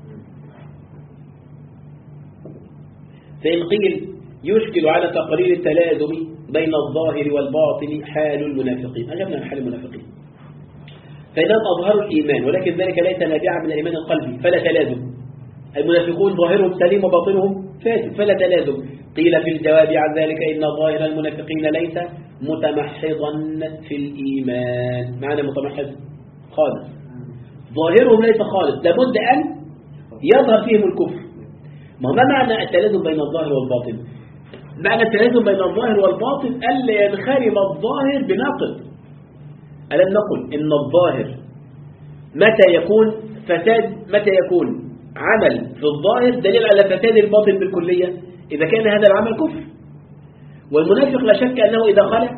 فإن قيل يشكل على تقرير التلازم بين الظاهر والباطن حال المنافقين، أجبنا عن حال المنافقين، فإنهم أظهروا الإيمان ولكن ذلك ليس نابعا من الإيمان القلبي فلا تلازم. المنافقون ظاهرهم سليم وباطنهم فاسد فلا تلازم. قيل في الجواب عن ذلك إن ظاهر المنافقين ليس متمحضا في الإيمان. معنى متمحض خالص، ظاهرهم ليس خالص، لابد أن يظهر فيهم الكفر. ما معنى التلازم بين الظاهر والباطن؟ معنى التلازم بين الظاهر والباطن ألا ينخرم الظاهر بناقض. ألم نقل إن الظاهر متى يكون فساد، متى يكون عمل في الظاهر دليل على فساد الباطن بالكلية إذا كان هذا العمل كفر. والمنافق لا شك أنه إذا خلع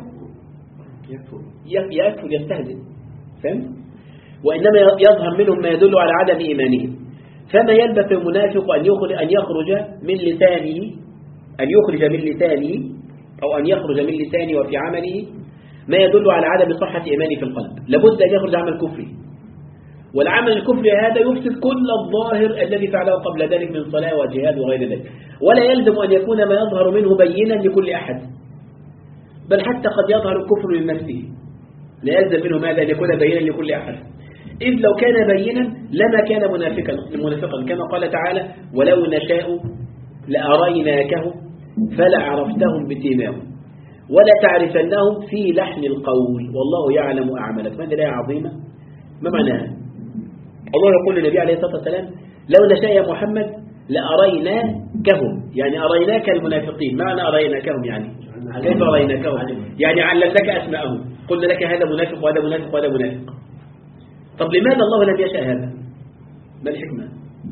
يكفر يستهزئ، فهمت؟ وإنما يظهر منهم ما يدل على عدم إيمانهم. فما يلبث المنافق أن يخرج أن يخرج من لسانه أن يخرج من لسانه أو أن يخرج من لسانه وفي عمله ما يدل على عدم صحة إيمانه في القلب. لابد أن يخرج عمل كفري، والعمل الكفري هذا يفسد كل الظاهر الذي فعله قبل ذلك من صلاة وجهاد وغير ذلك. ولا يلزم أن يكون ما يظهر منه بينا لكل أحد، بل حتى قد يظهر الكفر من نفسه، لا يلزم منه ماذا أن يكون بينا لكل أحد، إذ لو كان بينا لما كان منافقا منافقا كما قال تعالى ولو نشاء لأريناكهم فلعرفتهم بسيماهم ولا تعرفنهم في لحن القول والله يعلم أعمالك. ماذا الآية عظيمة؟ ما معناها؟ الله يقول للنبي عليه الصلاة والسلام لو نشاء يا محمد لأريناكهم، يعني أريناك المنافقين. معنى أريناكهم يعني كيف أريناكهم؟ يعني علمناك أسماءهم، قلنا لك هذا منافق وهذا منافق وهذا منافق. طب لماذا الله لم يشاء هذا؟ ما الحكمة؟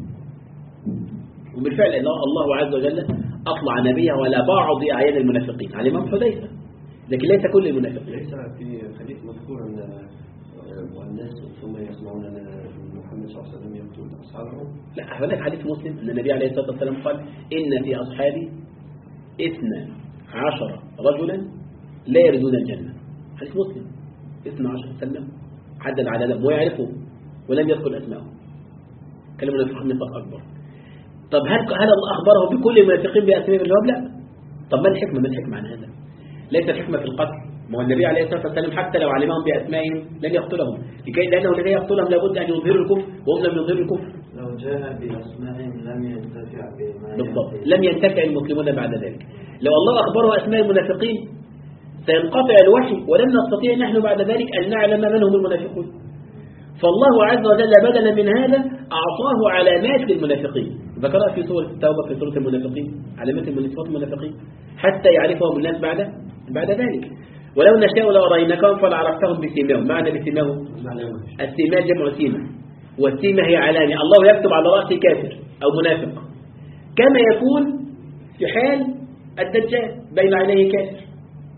وبالفعل الله عز وجل أطلع نبيه على بعض أعيان المنافقين، على الإمام حذيفة، لكن ليس كل المنافقين. ليس في حديث مذكور أن والناس ثم يسمعون أن محمد صلى الله عليه وسلم يقتل أصحابه. لا، هناك حديث مسلم أن النبي عليه الصلاة والسلام قال إن في أصحابي اثنا عشر رجلا لا يردون الجنة. حديث مسلم اثنا عشر سلم عدد عددهم ويعرفهم ولم يذكر أسمائهم، كلام المنافقين نفاق أكبر. طب هل هل الله أخبره بكل المنافقين بأسمائهم؟ الجواب لا. طب ما الحكمة؟ ما الحكمة عن هذا؟ ليس الحكمة في القتل، ما هو النبي عليه الصلاة والسلام حتى لو علمهم بأسمائهم لن يقتلهم، لكي لأنه لكي يقتلهم لابد أن يظهروا الكفر وهم لم يظهروا الكفر. لو جاء بأسمائهم لم ينتفع بما بالضبط، لم ينتفع المسلمون بعد ذلك. لو الله أخبره أسماء المنافقين سينقطع الوحي ولن نستطيع نحن بعد ذلك أن نعلم من هم المنافقون. فالله عز وجل بدلا من هذا أعطاه علامات للمنافقين، ذكرها في سورة التوبة في سورة المنافقين، علامات المنافقين حتى يعرفهم الناس بعد بعد ذلك. ولو نشاء لأريناكهم فلعرفتهم بسيماهم. معنى بسيماهم السيماء جمع سيمة، والسيمة هي علامة. الله يكتب على رأس كافر أو منافق كما يكون في حال الدجال بين عينيه كافر.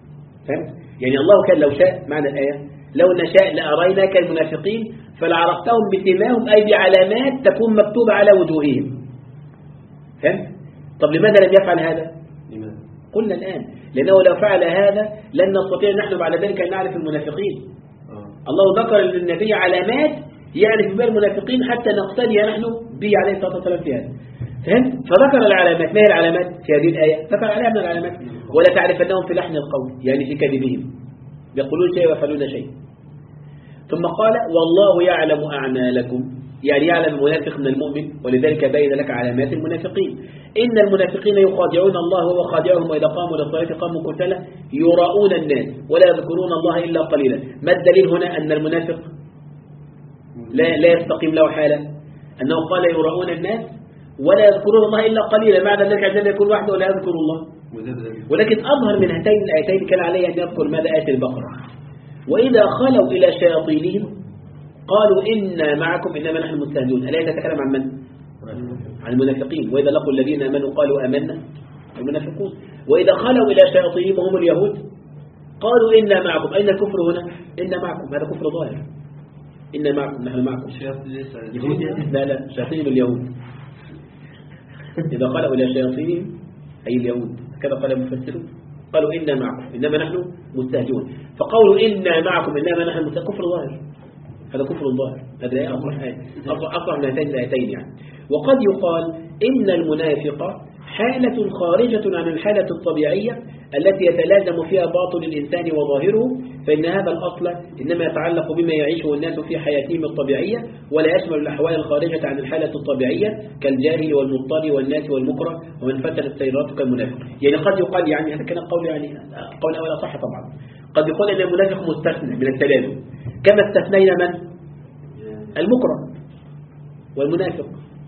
فهمت؟ يعني الله كان لو شاء، معنى الآية لو نشاء لأريناك المنافقين فلعرفتهم بسيماهم أي بعلامات تكون مكتوبة على وجوههم. فهمت؟ طب لماذا لم يفعل هذا؟ لماذا؟ قلنا الآن لأنه لو فعل هذا لن نستطيع نحن بعد ذلك أن نعرف المنافقين. آه. الله ذكر للنبي علامات يعرف بها المنافقين حتى نقتدي نحن به عليه الصلاة والسلام في هذا. فهمت؟ فذكر العلامات. ما هي العلامات في هذه الآية؟ ذكر عليها من العلامات. ولا تعرفنهم في لحن القول، يعني في كذبهم، يقولون شيء ويفعلون شيء. ثم قال والله يعلم أعمالكم، يعني يعلم المنافق من المؤمن، ولذلك بين لك علامات المنافقين. إن المنافقين يخادعون الله وهو خادعهم، وإذا قاموا للصلاة قاموا كسالى يراؤون الناس ولا يذكرون الله إلا قليلا. ما الدليل هنا أن المنافق لا, لا يستقيم له حاله؟ أنه قال يراؤون الناس ولا يذكرون الله إلا قليلا، معنى ذلك عندما يكون وحده ولا يذكر الله. ولكن أظهر من هاتين الآيتين كان عليه أن يذكر ماذا آية البقرة. وإذا خلوا إلى شياطينهم قالوا إنا معكم إنما نحن مستهزئون. الآية تتكلم عن من؟ عن المنافقين. وإذا لقوا الذين آمنوا قالوا آمنا، المنافقون. وإذا خلوا إلى شياطينهم وهم اليهود قالوا إنا معكم. أين الكفر هنا؟ إنا معكم، هذا كفر ظاهر. إنا معكم، نحن معكم. لا لا شياطين اليهود. إذا خلوا إلى شياطينهم أي اليهود، كذا قال المفسرون، قالوا إنا معكم إنما نحن مستهزئون. فقولوا إنا معكم إنما نحن مستهزئون كفر ظاهر، هذا كفر ظاهر. هذا لا أصلح آية أصلح من هاتين الآيتين يعني. وقد يقال إن المنافق حالة خارجة عن الحالة الطبيعية التي يتلازم فيها باطن الإنسان وظاهره، فإن هذا الأصل إنما يتعلق بما يعيشه الناس في حياتهم الطبيعية، ولا يشمل الأحوال الخارجة عن الحالة الطبيعية كالجاهل والمضطر والناس والمكره ومن فتنت سيراته كالمنافق. يعني قد يقال، يعني هذا كان قول يعني قول أول صح طبعا، قد يقال أن المنافق مستثنى من التلازم كما استثنينا من؟ المكره والمنافق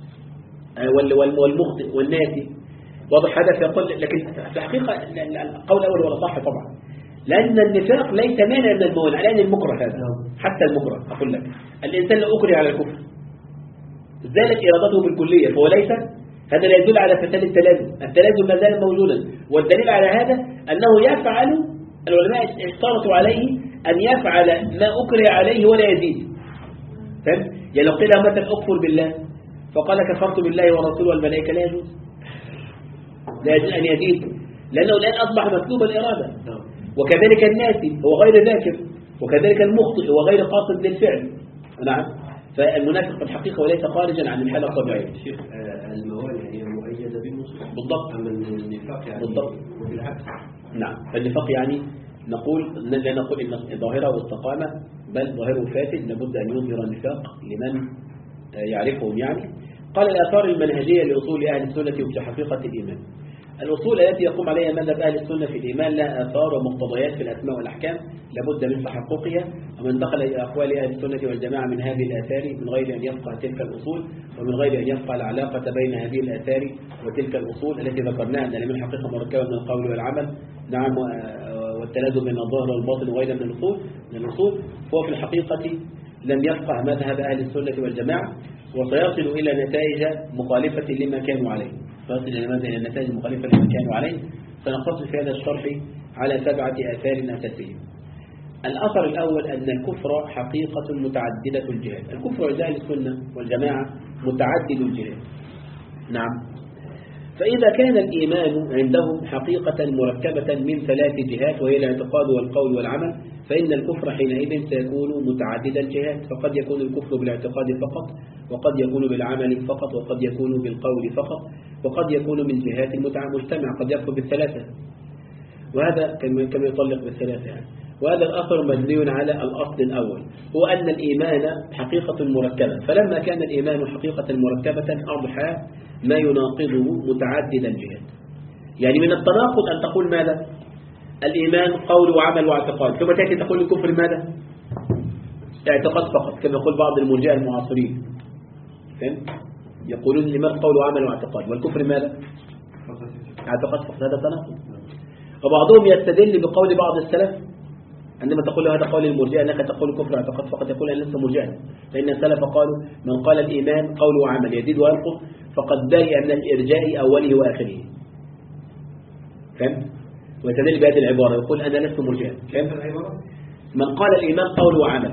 والمخطئ والناسي. واضح هذا يقول، لكن في الحقيقة القول الأول ولا صح طبعا، لأن النفاق ليس مانع من الموانع، لأن المكره هذا حتى المكره أقول لك الإنسان لا أكره على الكفر زالت إرادته بالكلية، فهو ليس، هذا لا يدل على فساد التلازم. التلازم ما زال موجودا، والدليل على هذا أنه يفعل، العلماء اشترطوا عليه أن يفعل ما أكره عليه ولا يزيد. فهمت؟ يعني لو قيل له مثلا أكفر بالله فقال كفرت بالله ورسوله والملائكة، لا يجوز، لا يجوز أن يزيد، لأنه الآن أصبح مسلوب الإرادة. وكذلك الناسي هو غير ذاكر، وكذلك المخطئ هو غير قاصد للفعل. نعم. فالمنافق في الحقيقة وليس خارجا عن الحالة الطبيعية. شيخ الموانع هي مؤيدة بالنصوص بالضبط، أما النفاق يعني بالضبط بالعكس. نعم. فالنفاق يعني نقول لا نقول إن ظاهره واستقامة، بل ظاهره فاسد، لابد أن يظهر النفاق لمن يعرفهم يعني. قال الآثار المنهجية لأصول أهل السنة في حقيقة الإيمان. الأصول التي يقوم عليها مذهب أهل السنة في الإيمان لها آثار ومقتضيات في الأسماء والأحكام لابد من تحققها، ومن دخل إلى أقوال أهل السنة والجماعة من هذه الآثار من غير أن يفقه تلك الأصول، ومن غير أن يفقه العلاقة بين هذه الآثار وتلك الأصول التي ذكرناها أن لمن حقيقة مركبة من القول والعمل. نعم. والتلازم بين الظاهر والباطن وغيرها من الأصول من الأصول فهو في الحقيقة لم يفقه مذهب أهل السنة والجماعة، وسيصل إلى نتائج مخالفة لما كانوا عليه. فيصل إلى النتائج المخالفة لما كانوا عليه. سنقتصر في هذا الشرح على سبعة آثار أساسية. الأثر الأول أن الكفر حقيقة متعددة الجهات. الكفر عند أهل السنة والجماعة متعدد الجهات. نعم. فإذا كان الإيمان عندهم حقيقة مركبة من ثلاث جهات وهي الاعتقاد والقول والعمل، فإن الكفر حينئذ سيكون متعدد الجهات، فقد يكون الكفر بالاعتقاد فقط، وقد يكون بالعمل فقط، وقد يكون بالقول فقط، وقد يكون من جهات مجتمع، قد يكفر بالثلاثة، وهذا كما يطلق بالثلاثة يعني. وهذا الأثر مبني على الأصل الأول، هو أن الإيمان حقيقة مركبة، فلما كان الإيمان حقيقة مركبة أضحى ما يناقضه متعدد الجهات. يعني من التناقض أن تقول ماذا؟ الإيمان قول وعمل واعتقاد، ثم تأتي تقول الكفر ماذا؟ اعتقاد فقط، كما يقول بعض المرجئة المعاصرين. فهمت؟ يقولون الإيمان قول وعمل واعتقاد، والكفر ماذا؟ اعتقاد فقط. هذا تناقض. وبعضهم يستدل بقول بعض السلف عندما تقول له هذا قول المرجئة أنك تقول الكفر اعتقاد فقط، يقول أن لست مرجئا، لأن السلف قالوا من قال الإيمان قول وعمل يزيد وينقص فقد برئ من الإرجاء أوله وآخره. فهمت؟ ويستدل بهذه العبارة يقول أنا لست مرجئا. كيف العبارة؟ من قال الإيمان قول وعمل،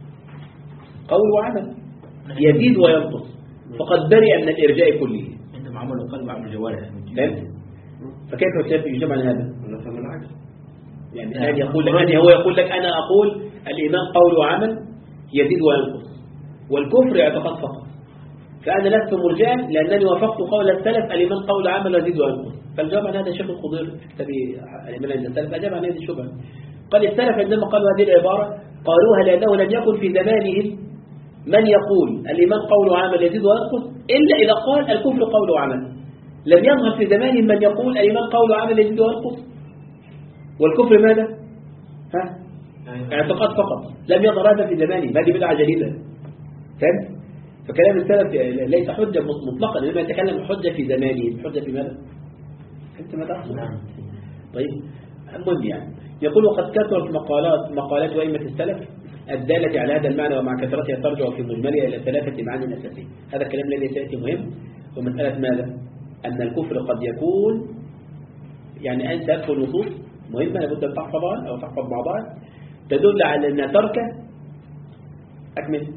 قول وعمل يزيد وينقص، فقد برئ من الإرجاء كله. عندما عمل القلب وعمل الجوارح. فهمت؟ فكيف يجب عن هذا؟ ولا فهم العكس. يعني الآن يقول لك أنا هو يقول لك أنا أقول الإيمان قول وعمل يزيد وينقص، والكفر اعتقاد فقط. فأنا لست مرجئا لأنني وافقت قول السلف الإيمان قول وعمل يزيد وينقص. فالجواب عن هذا الشيخ الخضير في كتاب الإيمان عند السلف أجاب عن هذه الشبهة. قال السلف عندما قالوا هذه العبارة قالوها لأنه لم يكن في زمانهم من يقول الإيمان قول وعمل يزيد وينقص إلا إذا قال الكفر قول وعمل. لم يظهر في زمانهم من يقول الإيمان قول وعمل يزيد وينقص والكفر ماذا؟ ها؟ اعتقاد فقط. لم يظهر هذا في زمانهم. هذه بدعة جديدة. فهمت؟ فكلام السلف ليس حجة مطلقا، إنما يتكلم حجة في زمانهم. حجة في ماذا؟ فهمت ماذا أقصد؟ طيب المهم يعني يقول وقد كثرت مقالات مقالات أئمة السلف الدالة على هذا المعنى، ومع كثرتها ترجع في مجملها إلى ثلاثة معاني أساسية. هذا الكلام الذي سيأتي مهم، ومسألة ماذا؟ أن الكفر قد يكون يعني أن تدخل نصوص مهمة لابد أن تحفظها أو تحفظ بعضها تدل على أن ترك أكمل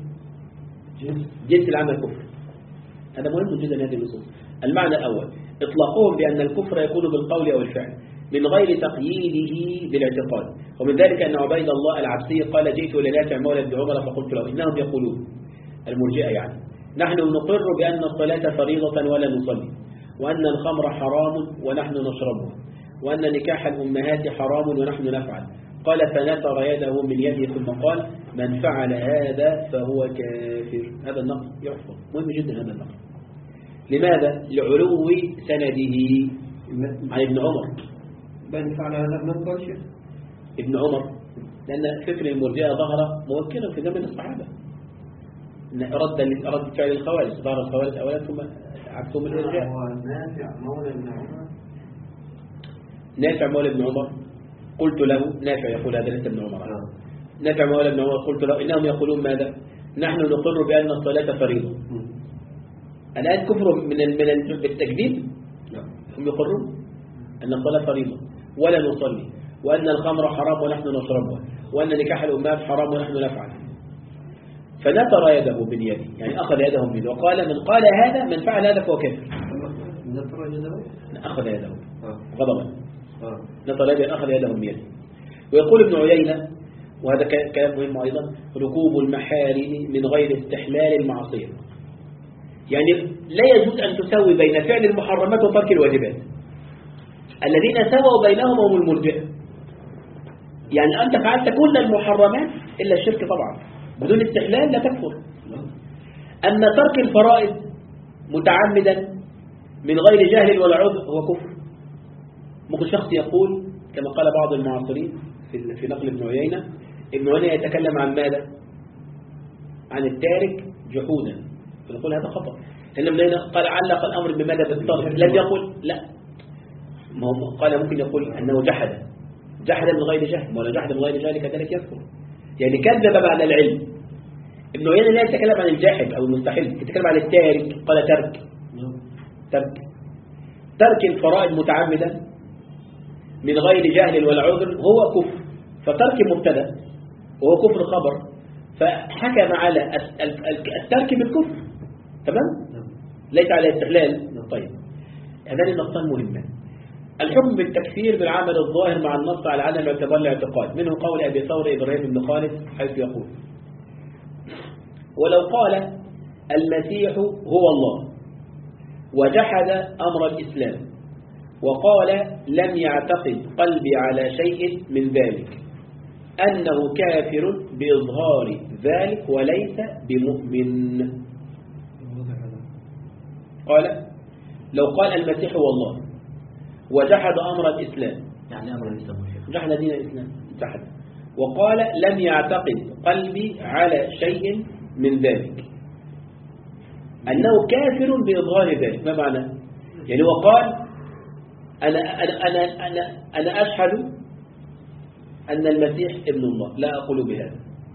جنس العمل كفر. هذا مهم جدا هذه النصوص. المعنى الأول إطلاقهم بأن الكفر يكون بالقول أو الفعل من غير تقييده بالاعتقاد، ومن ذلك أن عبيد الله العبسي قال جئت إلى نافع مولى بن عمر فقلت له إنهم يقولون المرجئة يعني نحن نقر بأن الصلاة فريضة ولا نصلي، وأن الخمر حرام ونحن نشربه، وأن نكاح الأمهات حرام ونحن نفعل. قال فنثر يده من يده ثم قال من فعل هذا فهو كافر. هذا النقل يحفظ، مهم جدا هذا النقل. لماذا؟ لعلو سنده عن ابن عمر. من فعل هذا من قال شيء ابن عمر، لأن فكر المرجئة ظهر موكلا في زمن الصحابة. رد رد فعل الخوارج، ظهر الخوارج أولا ثم عكسهم الإرجاء. هو نافع مولى ابن عمر. نافع مولى ابن عمر قلت له، نافع يقول هذا ليس ابن عمر. نافع مولى ابن عمر قلت له إنهم يقولون ماذا؟ نحن نقر بأن الصلاة فريضة. الآن كفر من من بالتكذيب. هم يقرون أن الصلاة فريضة ولا نصلي، وأن الخمر حرام ونحن نشربها، وأن نكاح الأمهات حرام ونحن نفعل. فنثر يده باليد، يعني أخذ يده من يده وقال من قال هذا من فعل هذا فهو كافر. نثر يده أخذ يده غضبا. نثر يده أخذ يده من يده. ويقول ابن عيينة وهذا كلام مهم أيضا ركوب المحارم من غير استحلال المعصية، يعني لا يجوز أن تسوي بين فعل المحرمات وترك الواجبات. الذين سووا بينهم هم المرجئة، يعني أنت فعلت كل المحرمات إلا الشرك طبعا بدون استحلال لا تكفر. أما ترك الفرائض متعمدا من غير جهل ولا عذر هو كفر. ممكن شخص يقول كما قال بعض المعاصرين في في نقل ابن عيينة، ابن عيينة يتكلم عن ماذا؟ عن التارك جحودا، فنقول هذا خطأ. إن ابن عيينة قال علق الأمر بماذا؟ بالترك، لم يقل لا، ما هو قال ممكن يقول أنه جحد جحد من غير جهل، ولا جحد من غير جهل كذلك يذكر، يعني كذب بعد العلم. ابن عيينة لا يتكلم عن الجاحد أو المستحيل، يتكلم عن التارك. قال ترك ترك ترك الفرائض متعمدا من غير جهل ولا عذر هو كفر. فترك مبتدا وهو كفر خبر، فحكم على الترك بالكفر. تمام؟ ليس على استحلال. طيب هذان النقطان مهمان. الحكم بالتكفير بالعمل الظاهر مع النص على عدم اعتبار الاعتقاد، منه قول أبي ثور إبراهيم بن خالد حيث يقول ولو قال المسيح هو الله وجحد أمر الإسلام وقال لم يعتقد قلبي على شيء من ذلك أنه كافر بإظهار ذلك وليس بمؤمن. قال لو قال المسيح هو الله وجحد أمر الإسلام، يعني أمر الإسلام جحد دين الإسلام جحد، وقال لم يعتقد قلبي على شيء من ذلك أنه كافر بإظهار ذلك. ما معنى؟ يعني هو قال أنا, أنا, أنا, أنا, أنا أشهد أن المسيح ابن الله، لا أقول بهذا،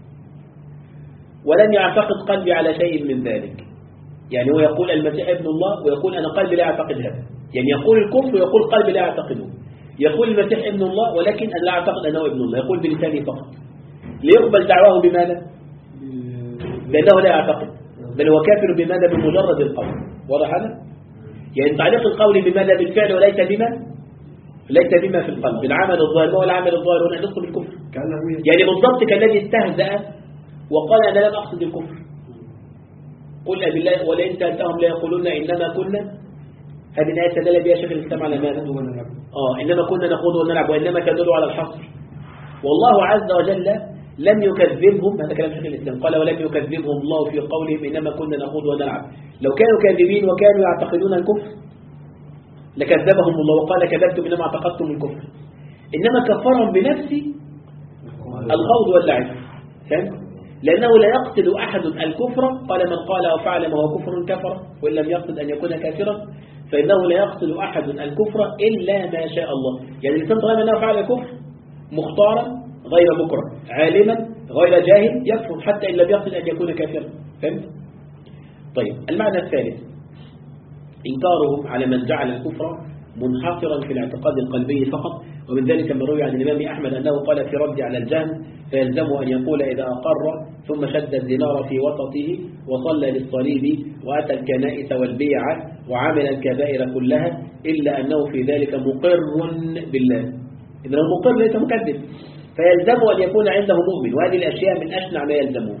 ولم يعتقد قلبي على شيء من ذلك. يعني هو يقول المسيح ابن الله ويقول أنا قلبي لا أعتقد هذا، يعني يقول الكفر ويقول قلبي لا أعتقده. يقول المسيح ابن الله ولكن أنا لا أعتقد أنه ابن الله، يقول بلسانه فقط. ليقبل دعواه بماذا؟ بأنه لا يعتقد، بل هو كافر بماذا؟ بمجرد القول. واضح هذا؟ يعني تعليق القول بماذا؟ بالفعل وليس بما ليس بما في القلب، بالعمل الظاهر. ما هو العمل الظاهر هنا؟ ندخل بالكفر. يعني بالضبط كالذي استهزأ وقال أنا لم أقصد الكفر. قل بالله ولئن سألتهم لا يقولون إنما كنا، هذه الآية استدل بها شيخ الإسلام على ماذا؟ آه إنما كنا نخوض ونلعب، وإنما تدل على الحصر. والله عز وجل لم يكذبهم، هذا كلام شيخ الإسلام، قال ولم يكذبهم الله في قولهم إنما كنا نخوض ونلعب. لو كانوا كاذبين وكانوا يعتقدون الكفر لكذبهم الله وقال كذبتم إنما اعتقدتم الكفر، إنما كفرهم بنفس الخوض واللعب. فهمت؟ لأنه لا يقصد أحد الكفر، قال من قال أو فعل ما هو كفر كفر، وإن لم يقصد أن يكون كافرا فإنه لا يقصد أحد الكفر إلا ما شاء الله. يعني الإنسان طالما أنه فعل الكفر مختارا غير مكره عالما غير جاهل يكفر حتى إن لم يقصد أن يكون كافرا. فهمت؟ طيب المعنى الثالث إنكارهم على من جعل الكفر منحصرا في الاعتقاد القلبي فقط، ومن ذلك ما روي عن الإمام أحمد أنه قال في رد على الجهم فيلزمه أن يقول إذا أقر ثم شد الزنار في وسطه وصلى للصليب وأتى الكنائس والبيع وعمل الكبائر كلها إلا أنه في ذلك مقر بالله. إذا هو مقر ليس مكذب، فيلزمه أن يكون عنده مؤمن، وهذه الأشياء من أشنع ما يلزمه.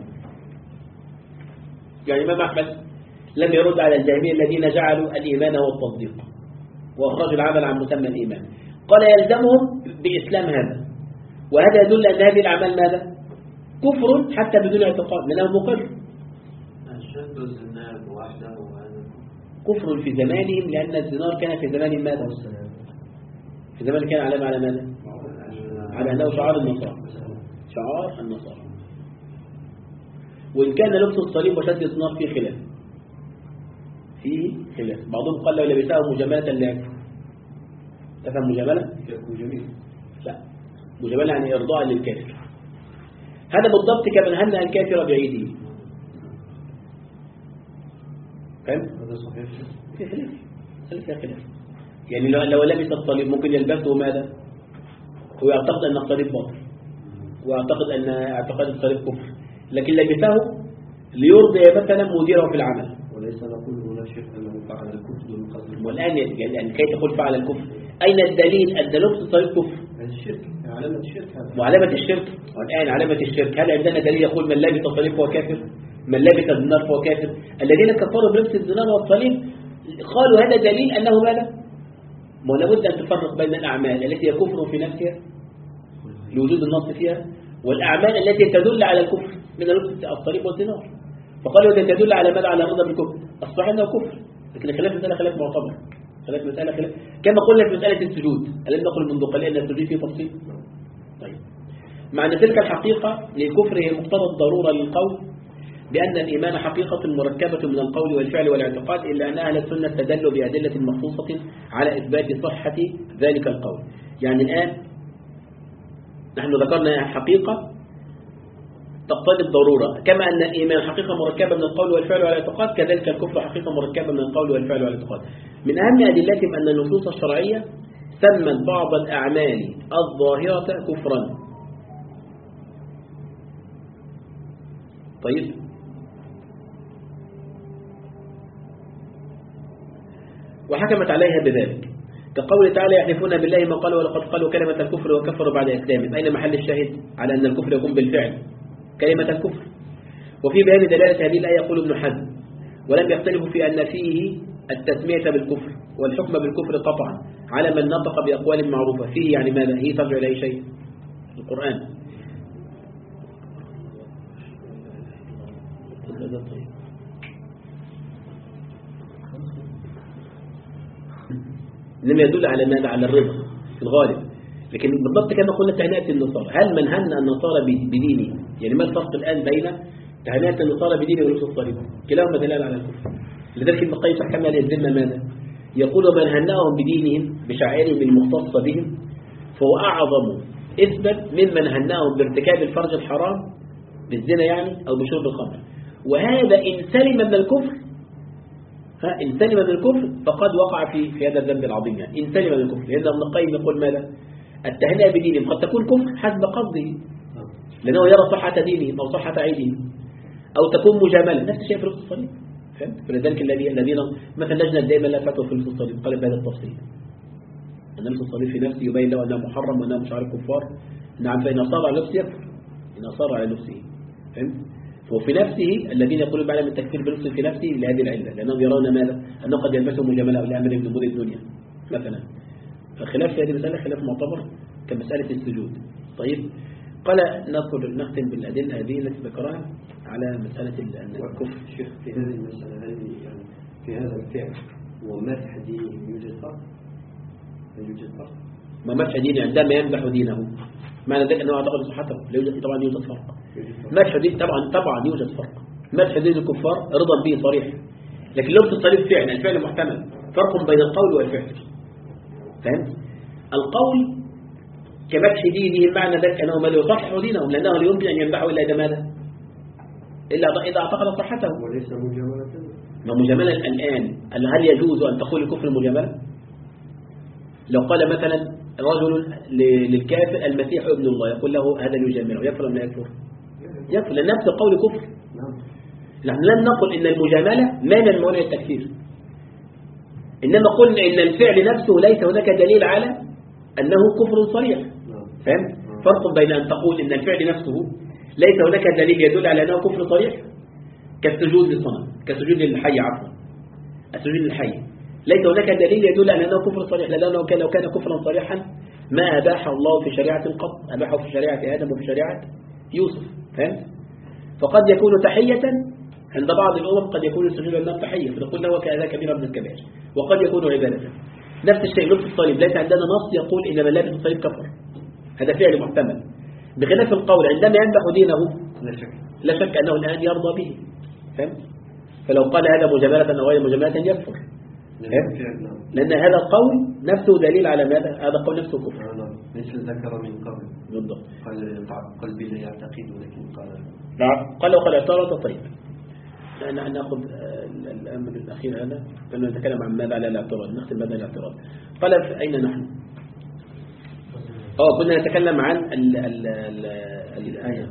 يعني الإمام أحمد لم يرد على الجهمية الذين جعلوا الإيمان هو التصديق وأخرجوا العمل عن مسمى الإيمان، قال يلزمهم بإسلام هذا، وهذا يدل أن هذه الأعمال ماذا؟ كفر حتى بدون اعتقاد، لأنه مقر. الشد الزنار وحده كفر في زمانهم، لأن الزنار كان في زمان ماذا؟ في زمان كان علامة على ماذا؟ على أنه شعار النصارى، شعار النصارى. وإن كان لبس الصليب وشد الزنار فيه خلاف، فيه خلاف. بعضهم قال لو لبسه مجاملة لعب. تفهم مجاملة؟ لا، مجاملة يعني إرضاء للكافر. هذا بالضبط كمن هنأ الكافر بعيده. فهم؟ هذا صحيح. في خلاف، خلاف خلاف. يعني لو لو لبس الصليب ممكن يلبسه ماذا؟ هو يعتقد أن الصليب باطل، ويعتقد أن اعتقاد الصليب كفر، لكن لبسه ليرضي مثلا مديره في العمل. وليس نقول هنا شيء أنه فعل الكفر دون قصد. والآن يعني كي تقول فعل الكفر، أين الدليل أن لبس الصليب كفر؟ الشرك، علامة الشرك هذا. وعلامة الشرك، والآن علامة الشرك، هل عندنا دليل يقول من لبس الصليب فهو كافر؟ من لبس الزنار فهو كافر؟ الذين كفروا بلبس الزنار والصليب قالوا هذا دليل أنه ماذا؟ ما لابد أن تفرق بين الأعمال التي هي كفر في نفسها لوجود النص فيها، والأعمال التي تدل على الكفر من لبس الصليب والزنار. فقالوا إذا تدل على ماذا؟ على الرضا بالكفر، أصبح أنه كفر. لكن خلاف مسألة خلاف معتبر، خلاف مسألة خلاف كما قلنا في مسألة السجود، ألم نقل منذ قليل أن السجود فيه تفصيل؟ طيب، مع أن تلك الحقيقة للكفر هي مقتضى الضرورة للقول بأن الإيمان حقيقة مركبة من القول والفعل والاعتقاد، إلا أن أهل السنة استدلوا بأدلة مخصوصة على إثبات صحة ذلك القول. يعني الآن نحن ذكرنا حقيقة تقتضي الضرورة، كما أن الإيمان حقيقة مركبة من القول والفعل والاعتقاد، كذلك الكفر حقيقة مركبة من القول والفعل والاعتقاد. من أهم أدلتهم أن النصوص الشرعية سمت بعض الأعمال الظاهرة كفرا. طيب، وحكمت عليها بذلك، كقول تعالى يحلفون بالله ما قالوا ولقد قالوا كلمة الكفر وكفروا بعد إسلامهم. أين محل الشاهد على أن الكفر يكون بالفعل؟ كلمة الكفر. وفي بيان دلالة هذه الآية يقول ابن حزم ولم يختلفوا في أن فيه التسمية بالكفر والحكم بالكفر قطعا على من نطق بأقوال معروفة فيه. يعني ماذا؟ هي ترجع إلى أي شيء؟ القرآن. لم يدل على ماذا؟ على الرضا في الغالب. لكن بالضبط كما قلنا تهنئة النصارى، هل من هنأ النصارى بدينه؟ يعني ما الفرق الآن بين تهنئة النصارى بدينه ولبس الصليب؟ كلاهما دلال على الكفر. لذلك ابن القيم حكم على الذمة ماذا؟ يقول من هنأهم بدينهم بشعائرهم المختصة بهم فهو أعظم إثبت ممن هنأهم بارتكاب الفرج الحرام بالزنا يعني أو بشرب الخمر، وهذا إن سلم من الكفر إن سلم من الكفر فقد وقع في في هذا الذنب العظيم. يعني إن سلم من الكفر، لأن ابن القيم يقول ماذا؟ التهنئة بدينهم قد تكون كفر حسب قصده، لأنه يرى صحة دينهم أو صحة عيدهم، أو تكون مجاملة، نفس الشيء في لبس الصليب. فهمت؟ فلذلك الذين مثلا لجنة دائما لا فتوى في لبس الصليب قال بهذا التفصيل أن لبس الصليب في نفسه يبين له أنه محرم وأنه مش عارف كفار. نعم، فإن أصار على لبسه يكفر، إن أصار على لبسه. فهمت؟ وفي نفسه الذين يقولون بعلم التكفير بلبس في نفسه لهذه العلة، لأنهم يرون ماذا؟ أنه قد يلبسه مجاملة أو لأمر من أمور الدنيا مثلا. فخلاف في هذه المسألة خلاف معتبر كمسألة السجود. طيب، قال نذكر نختم بالأدلة هذه التي ذكرها على مسألة الكفر. شيخ في هذه المسألة هذه يعني في هذا الفعل ومدح دينه يوجد فرق؟ هل يوجد فرق؟ ما مدح دينه عندما يمدح دينه معنى ذلك أنه اعتقد صحته؟ لا يوجد، طبعا يوجد فرق. مدح دين طبعا طبعا يوجد فرق. مدح دين الكفار رضا به صريح، لكن لبس الصليب فعل، الفعل محتمل، فرق بين القول والفعل. فهمت؟ القول كمدح دينهم معنى ذلك أنه ما يصحح دينهم، لأنه لا يمكن أن يمدحوا إلا إذا ماذا؟ إلا إذا اعتقد صحته. وليس مجاملة. ما مجاملة الآن، هل يجوز أن تقول الكفر مجاملة؟ لو قال مثلا رجل للكافر المسيح ابن الله، يقول له هذا يجامله، يكفر أم لا يكفر؟ يكفر، لأن نفس القول كفر. نحن لم نقل إن المجاملة ما من موانع التكفير، إنما قلنا إن الفعل نفسه ليس هناك دليل على أنه كفر صريح. فهمت؟ فرق بين أن تقول إن الفعل نفسه ليس هناك دليل يدل على أنه كفر صريح، كالسجود للصنم، كسجود للحي عفوا، السجود للحي ليس هناك دليل يدل على أنه كفر صريح، لأنه كان لو كان كفرا صريحا ما أباح الله في شريعة قط، أباحه في شريعة آدم وفي شريعة يوسف. فهمت؟ فقد يكون تحية عند بعض الأمم، قد يكون السجود عندهم تحية، فنقول له كذا كبيرة من الكبائر، وقد يكون عبادة. نفس الشيء لبس الصليب، ليس عندنا نص يقول إن من لابس الصليب كفر، هذا فعل محتمل. بخلاف القول عندما يمدح دينه لا شك لا شك أنه الآن يرضى به. فهمت؟ فلو قال هذا مجاملة أو غير مجاملة يكفر، لأن هذا القول نفسه دليل على ماذا؟ هذا القول نفسه كفر. مثل ذكر من قبل بالضبط، قال قلبي لا يعتقد ولكن قال نعم، قال وقال اعترض. طيب نأخذ الأمر الأخير هذا، لأنه نتكلم عن ماذا على الاعتراض، نختم ماذا الاعتراض. قال أين نحن؟ اه كنا نتكلم عن ال ال ال الآية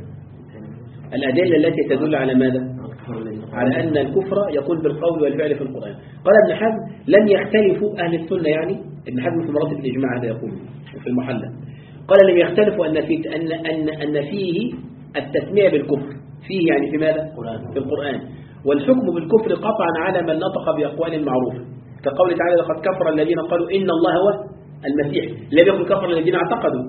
الأدلة التي تدل على ماذا؟ على أن الكفر يكون بالقول والفعل في القرآن. قال ابن حزم لم يختلفوا أهل السنة، يعني ابن حزم في مراتب الإجماع هذا يقول في المحلى، قال لم يختلفوا أن في أن أن أن فيه التسمية بالكفر، فيه يعني في ماذا؟ في القرآن، والحكم بالكفر قطعا على من نطق بأقوال معروفة، كقول تعالى لقد كفر الذين قالوا إن الله هو المسيح، لم يكن كفر الذين اعتقدوا.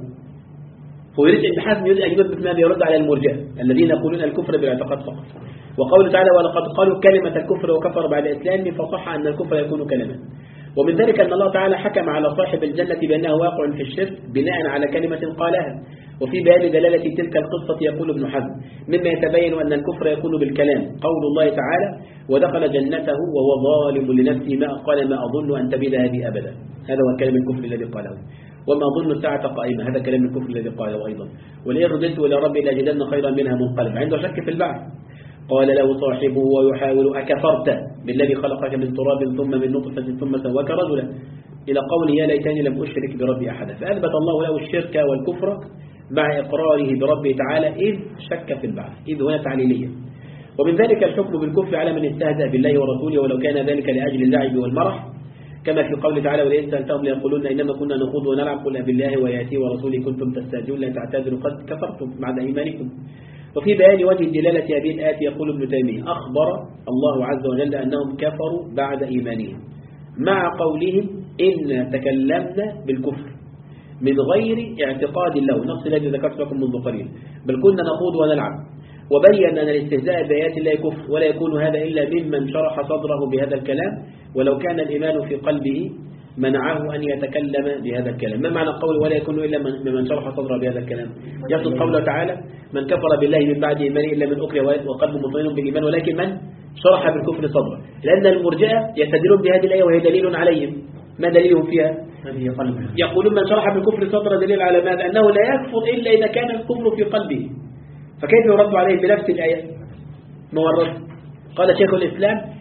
هو يريد ابن حزم يريد أن يثبت ما يرد على المرجئة الذين يقولون الكفر بالاعتقاد فقط. وقوله تعالى ولقد قالوا كلمة الكفر وكفر بعد الإسلام، فصح أن الكفر يكون كلمة. ومن ذلك أن الله تعالى حكم على صاحب الجنة بأنه واقع في الشرك بناء على كلمة قالها. وفي بيان دلالة تلك القصة يقول ابن حزم مما يتبين أن الكفر يكون بالكلام قول الله تعالى ودخل جنته وهو ظالم لنفسه ما قال ما أظن أن تبيد هذه أبدا، هذا هو كلام الكفر الذي قاله. وما أظن الساعة قائمة، هذا كلام الكفر الذي قاله أيضا. ولئن رددت إلى ربي لأجدن خيرا منها منقلب، عنده شك في البعث. قال له صاحبه ويحاول أكفرت بالذي خلقك من تراب ثم من نطفة ثم سواك رجلا، إلى قوله يا ليتني لم أشرك بربي أحدا. فأثبت الله له الشرك والكفر مع إقراره بربه تعالى إذ شك في البعث، إذ هنا تعليلية. ومن ذلك الحكم بالكفر على من استهزأ بالله ورسوله ولو كان ذلك لأجل اللعب والمرح، كما في قول تعالى ولئن سألتهم ليقولون إنما كنا نخوض ونلعب قل بالله وآياته ورسوله كنتم تستهزئون لا تعتذروا قد كفرتم بعد إيمانكم. وفي بيان وجه دلالة هذه الآية يقول ابن تيمية أخبر الله عز وجل أنهم كفروا بعد إيمانهم مع قولهم إن تكلمنا بالكفر من غير اعتقاد له، نفس الذي ذكرت لكم منذ قليل، بل كنا نخوض ونلعب. وبين أن الاستهزاء بآيات الله كفر ولا يكون هذا إلا ممن شرح صدره بهذا الكلام، ولو كان الإيمان في قلبه منعه أن يتكلم بهذا الكلام. ما معنى قول ولا يكون إلا ممن شرح صدره بهذا الكلام؟ يقصد قوله تعالى من كفر بالله من بعد إيمانه إلا من أكره وقلبه مطمئن بالإيمان ولكن من شرح بالكفر صدره، لأن المرجئة يستدلون بهذه الآية وهي دليل عليهم. ما دليلهم فيها؟ يقولون من شرح بالكفر صدره دليل على ماذا؟ أنه لا يكفر إلا إذا كان الكفر في قلبه. فكيف يرد عليه بنفس الآية؟ مورد. قال شيخ الإسلام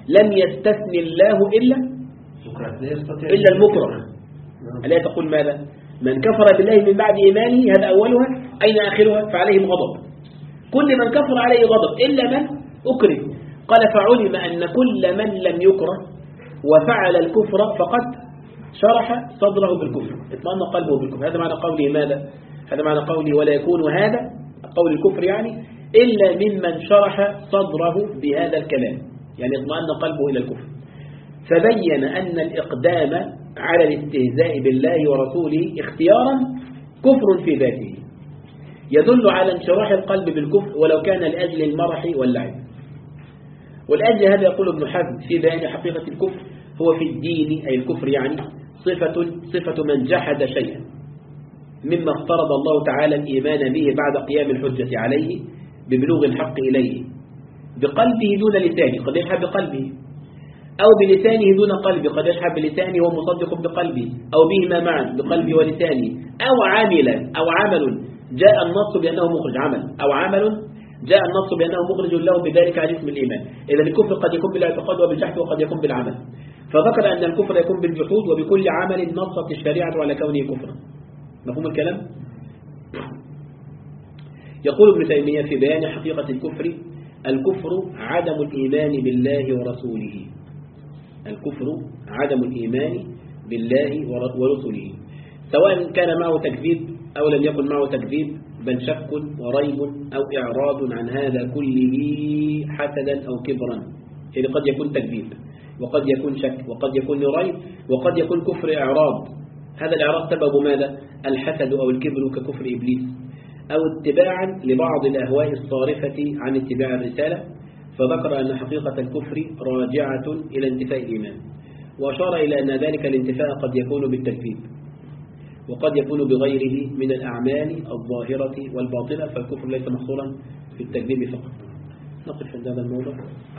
لم يستثني الله إلا إلا المكره. ألا تقول ماذا؟ من كفر بالله من بعد إيمانه، هذا أولها، أين آخرها؟ فعليه الغضب. كل من كفر عليه غضب إلا من أكره. قال فعلم أن كل من لم يكره وفعل الكفر فقد شرح صدره بالكفر، اطمأن قلبه بالكفر. هذا معنى قوله ماذا؟ هذا معنى قوله ولا يكون هذا قول الكفر يعني إلا ممن شرح صدره بهذا الكلام، يعني اطمأن قلبه إلى الكفر. فبين أن الإقدام على الاستهزاء بالله ورسوله اختيارا كفر في ذاته يدل على انشراح القلب بالكفر ولو كان لأجل المرح واللعب. والأجل هذا يقول ابن حزم في بيان حقيقة الكفر هو في الدين، أي الكفر يعني صفة, صفة من جحد شيئا مما افترض الله تعالى الإيمان به بعد قيام الحجة عليه ببلوغ الحق إليه بقلبه دون لسانه، قد يشهد بقلبه، أو بلسانه دون قلبه، قد يشهد بلسانه ومصدق بقلبه، أو بهما معا بقلبه ولسانه، أو عاملا أو عمل جاء النص بأنه مخرج عمل أو عمل جاء النص بأنه مخرج له بذلك عن اسم الإيمان. إذا الكفر قد يكون بالاعتقاد وبالجحد وقد يكون بالعمل. فذكر أن الكفر يكون بالجحود وبكل عمل نصت الشريعة على كونه كفرا. مفهوم الكلام؟ يقول ابن تيمية في بيان حقيقة الكفر: الكفر عدم الإيمان بالله ورسوله. الكفر عدم الإيمان بالله ورسوله، سواء كان معه تكذيب أو لم يكن معه تكذيب، بل شك وريب أو إعراض عن هذا كله حسدا أو كبرا. يعني قد يكون تكذيب وقد يكون شك وقد يكون ريب وقد يكون كفر إعراض. هذا الإعراض سبب ماذا؟ الحسد أو الكبر ككفر إبليس، أو اتباعا لبعض الأهواء الصارفة عن اتباع الرسالة. فذكر أن حقيقة الكفر راجعة إلى انتفاء الإيمان، وأشار إلى أن ذلك الانتفاء قد يكون بالتكذيب وقد يكون بغيره من الأعمال الظاهرة والباطنة، فالكفر ليس محصورا في التكذيب فقط. نقف عند هذا الموضوع.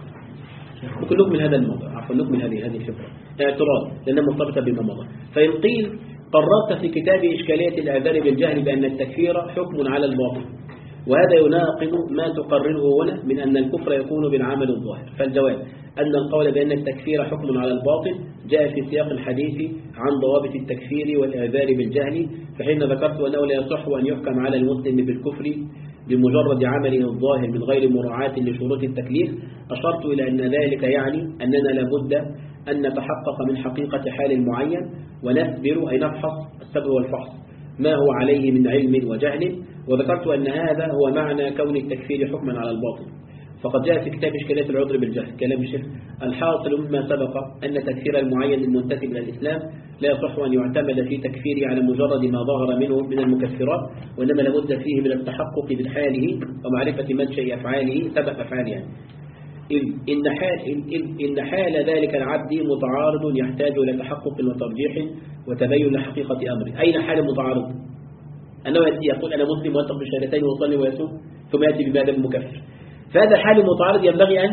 ممكن نكمل هذا الموضوع، عفوا نكمل هذه هذه الفكرة اعتراض لأنها مرتبطة بما مضى. فإن قيل قررت في كتاب إشكالية الأعذار بالجهل بأن التكفير حكم على الباطل، وهذا يناقض ما تقرره هنا من أن الكفر يكون بالعمل الظاهر. فالجواب أن القول بأن التكفير حكم على الباطل جاء في سياق الحديث عن ضوابط التكفير والإعذار بالجهل، فحين ذكرت أنه لا يصح أن يحكم على المسلم بالكفر بمجرد عمله الظاهر من غير مراعاة لشروط التكليف، أشرت إلى أن ذلك يعني أننا لابد أن نتحقق من حقيقة حال معين ونسبر أي نفحص السبر والفحص ما هو عليه من علم وجهل. وذكرت أن هذا هو معنى كون التكفير حكما على الباطل. فقد جاء في كتاب إشكالية العذر بالجهل كلام الشيخ: الحاصل مما سبق أن تكفير المعين المنتسب إلى الإسلام لا يصح أن يعتمد في تكفيره على مجرد ما ظهر منه من المكفرات، وإنما لابد فيه من التحقق بحاله ومعرفة منشأ أفعاله سبب أفعاله. إذ إن حال, إن حال ذلك العبد متعارض يحتاج إلى تحقق وترجيح وتبين لحقيقة أمره. أين حال المتعارض؟ أنه يقول أنا مسلم وينطق بالشهادتين ويصلي ويصوم ثم يأتي بباب المكفر. فهذا الحال المتعارض ينبغي أن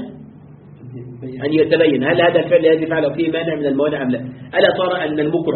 أن يتبين هل هذا الفعل الذي فعله فيه مانع من الموانع أم لا. ألا ترى أن المكره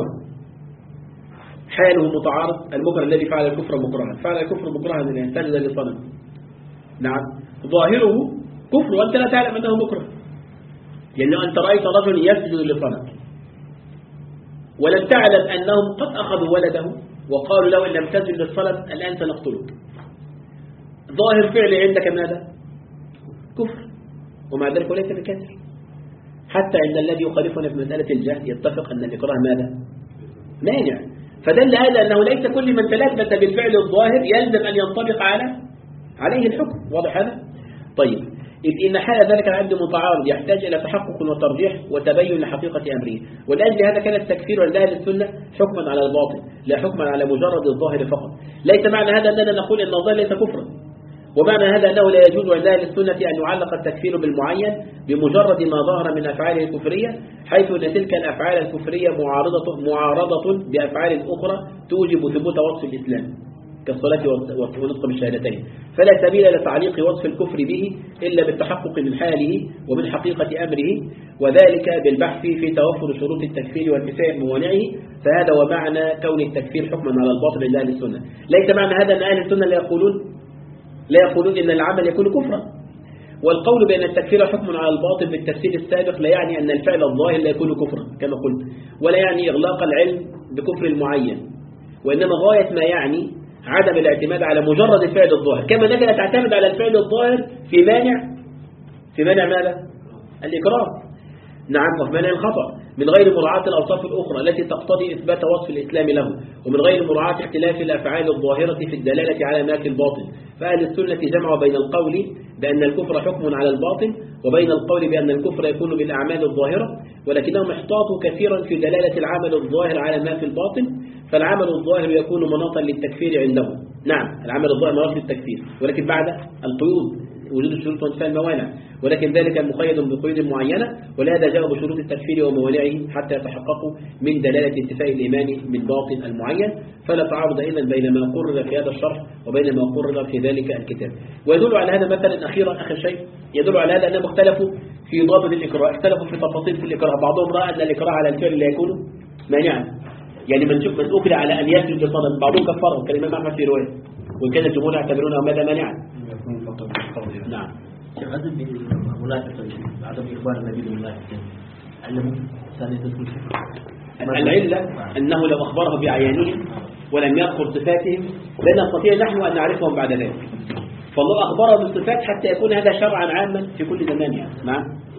حاله متعارض؟ المكره الذي فعل الكفر مكرها، فعل الكفر مكرها من أن سجد لصنم، نعم ظاهره كفر وأنت لا تعلم أنه مكره، لأنه أنت رأيت رجل يسجد لصنم ولم تعلم أنهم قد أخذوا ولده وقالوا له إن لم تسجد للصنم الآن سنقتلك. ظاهر فعل عندك ماذا؟ كفر، ومع ذلك وليس بكافر. حتى إن الذي يخالفنا في مسألة الجهل يتفق أن الإكراه ماذا؟ مانع. فدل هذا أنه ليس كل من تلبس بالفعل الظاهر يلزم أن ينطبق على عليه الحكم. واضح هذا؟ طيب، إذ إن حال ذلك العبد متعارض يحتاج إلى تحقق وترجيح وتبين لحقيقة أمره، ولأجل هذا كان التكفير عند أهل السنة حكما على الباطل لا حكما على مجرد الظاهر فقط. ليس معنى هذا أننا نقول أن الظاهر ليس كفرا، ومعنى هذا أنه لا يجوز عند أهل السنة أن يعلق التكفير بالمعين بمجرد ما ظهر من أفعاله الكفرية، حيث أن تلك الأفعال الكفرية معارضة, معارضة بأفعال أخرى توجب ثبوت وصف الإسلام كالصلاة ونطق بالشهادتين، فلا سبيل لتعليق وصف الكفر به إلا بالتحقق من حاله ومن حقيقة أمره، وذلك بالبحث في توفر شروط التكفير وانتفاء موانعه. فهذا ومعنى كون التكفير حكما على الباطل عند أهل السنة. ليس معنى هذا أن أهل السنة لا يقولون لا يقولون إن العمل يكون كفرا، والقول بأن التكفير حكم على الباطل بالتفسير السابق لا يعني أن الفعل الظاهر لا يكون كفرا كما قلت، ولا يعني إغلاق العلم بكفر المعين، وإنما غاية ما يعني عدم الاعتماد على مجرد الفعل الظاهر، كما أنك لا تعتمد على الفعل الظاهر في مانع في مانع ماذا؟ الإكراه. نعم، وفي مانع الخطأ من غير مراعاة الأوصاف الأخرى التي تقتضي إثبات وصف الإسلام له، ومن غير مراعاة اختلاف الأفعال الظاهرة في الدلالة على ما في الباطن. فأهل السنة جمعوا بين القول بأن الكفر حكم على الباطن وبين القول بأن الكفر يكون بالأعمال الظاهرة، ولكنهم احتاطوا كثيرا في دلالة العمل الظاهر على ما في الباطن، فالعمل الظاهر يكون مناطا للتكفير عندهم. نعم، العمل الظاهر مناط للتكفير، ولكن بعد القيود، وجود الشروط وانتفاء الموانع، ولكن ذلك مقيد بقيود معينة، ولهذا جاءوا بشروط التكفير وموانعه حتى يتحققوا من دلالة انتفاء الإيمان من باطن المعين. فلا تعارض إذن بين ما قرر في هذا الشرح وبين ما قرر في ذلك الكتاب. ويدل على هذا مثلا أخيرا آخر شيء يدل على هذا أنهم اختلفوا في ضابط الإكراه، اختلفوا في تفاصيل في الإكراه. بعضهم رأى أن الإكراه على الفعل لا يكون مانعا، يعني من من أكره على أن يسجد لصنم، بعضهم كفره كالإمام أحمد في رواية، وإن كان الجمهور يعتبرونه ماذا مانعا. نعم. عدم المنافقين، عدم إخبار النبي بالمنافقين، علموا ثانية تدخل العلة أنه لو أخبرهم بعيانهم ولم يذكر صفاتهم لن نستطيع نحن أن نعرفهم بعد ذلك، فالله أخبره بالصفات حتى يكون هذا شرعا عاما في كل زمان يعني. نعم.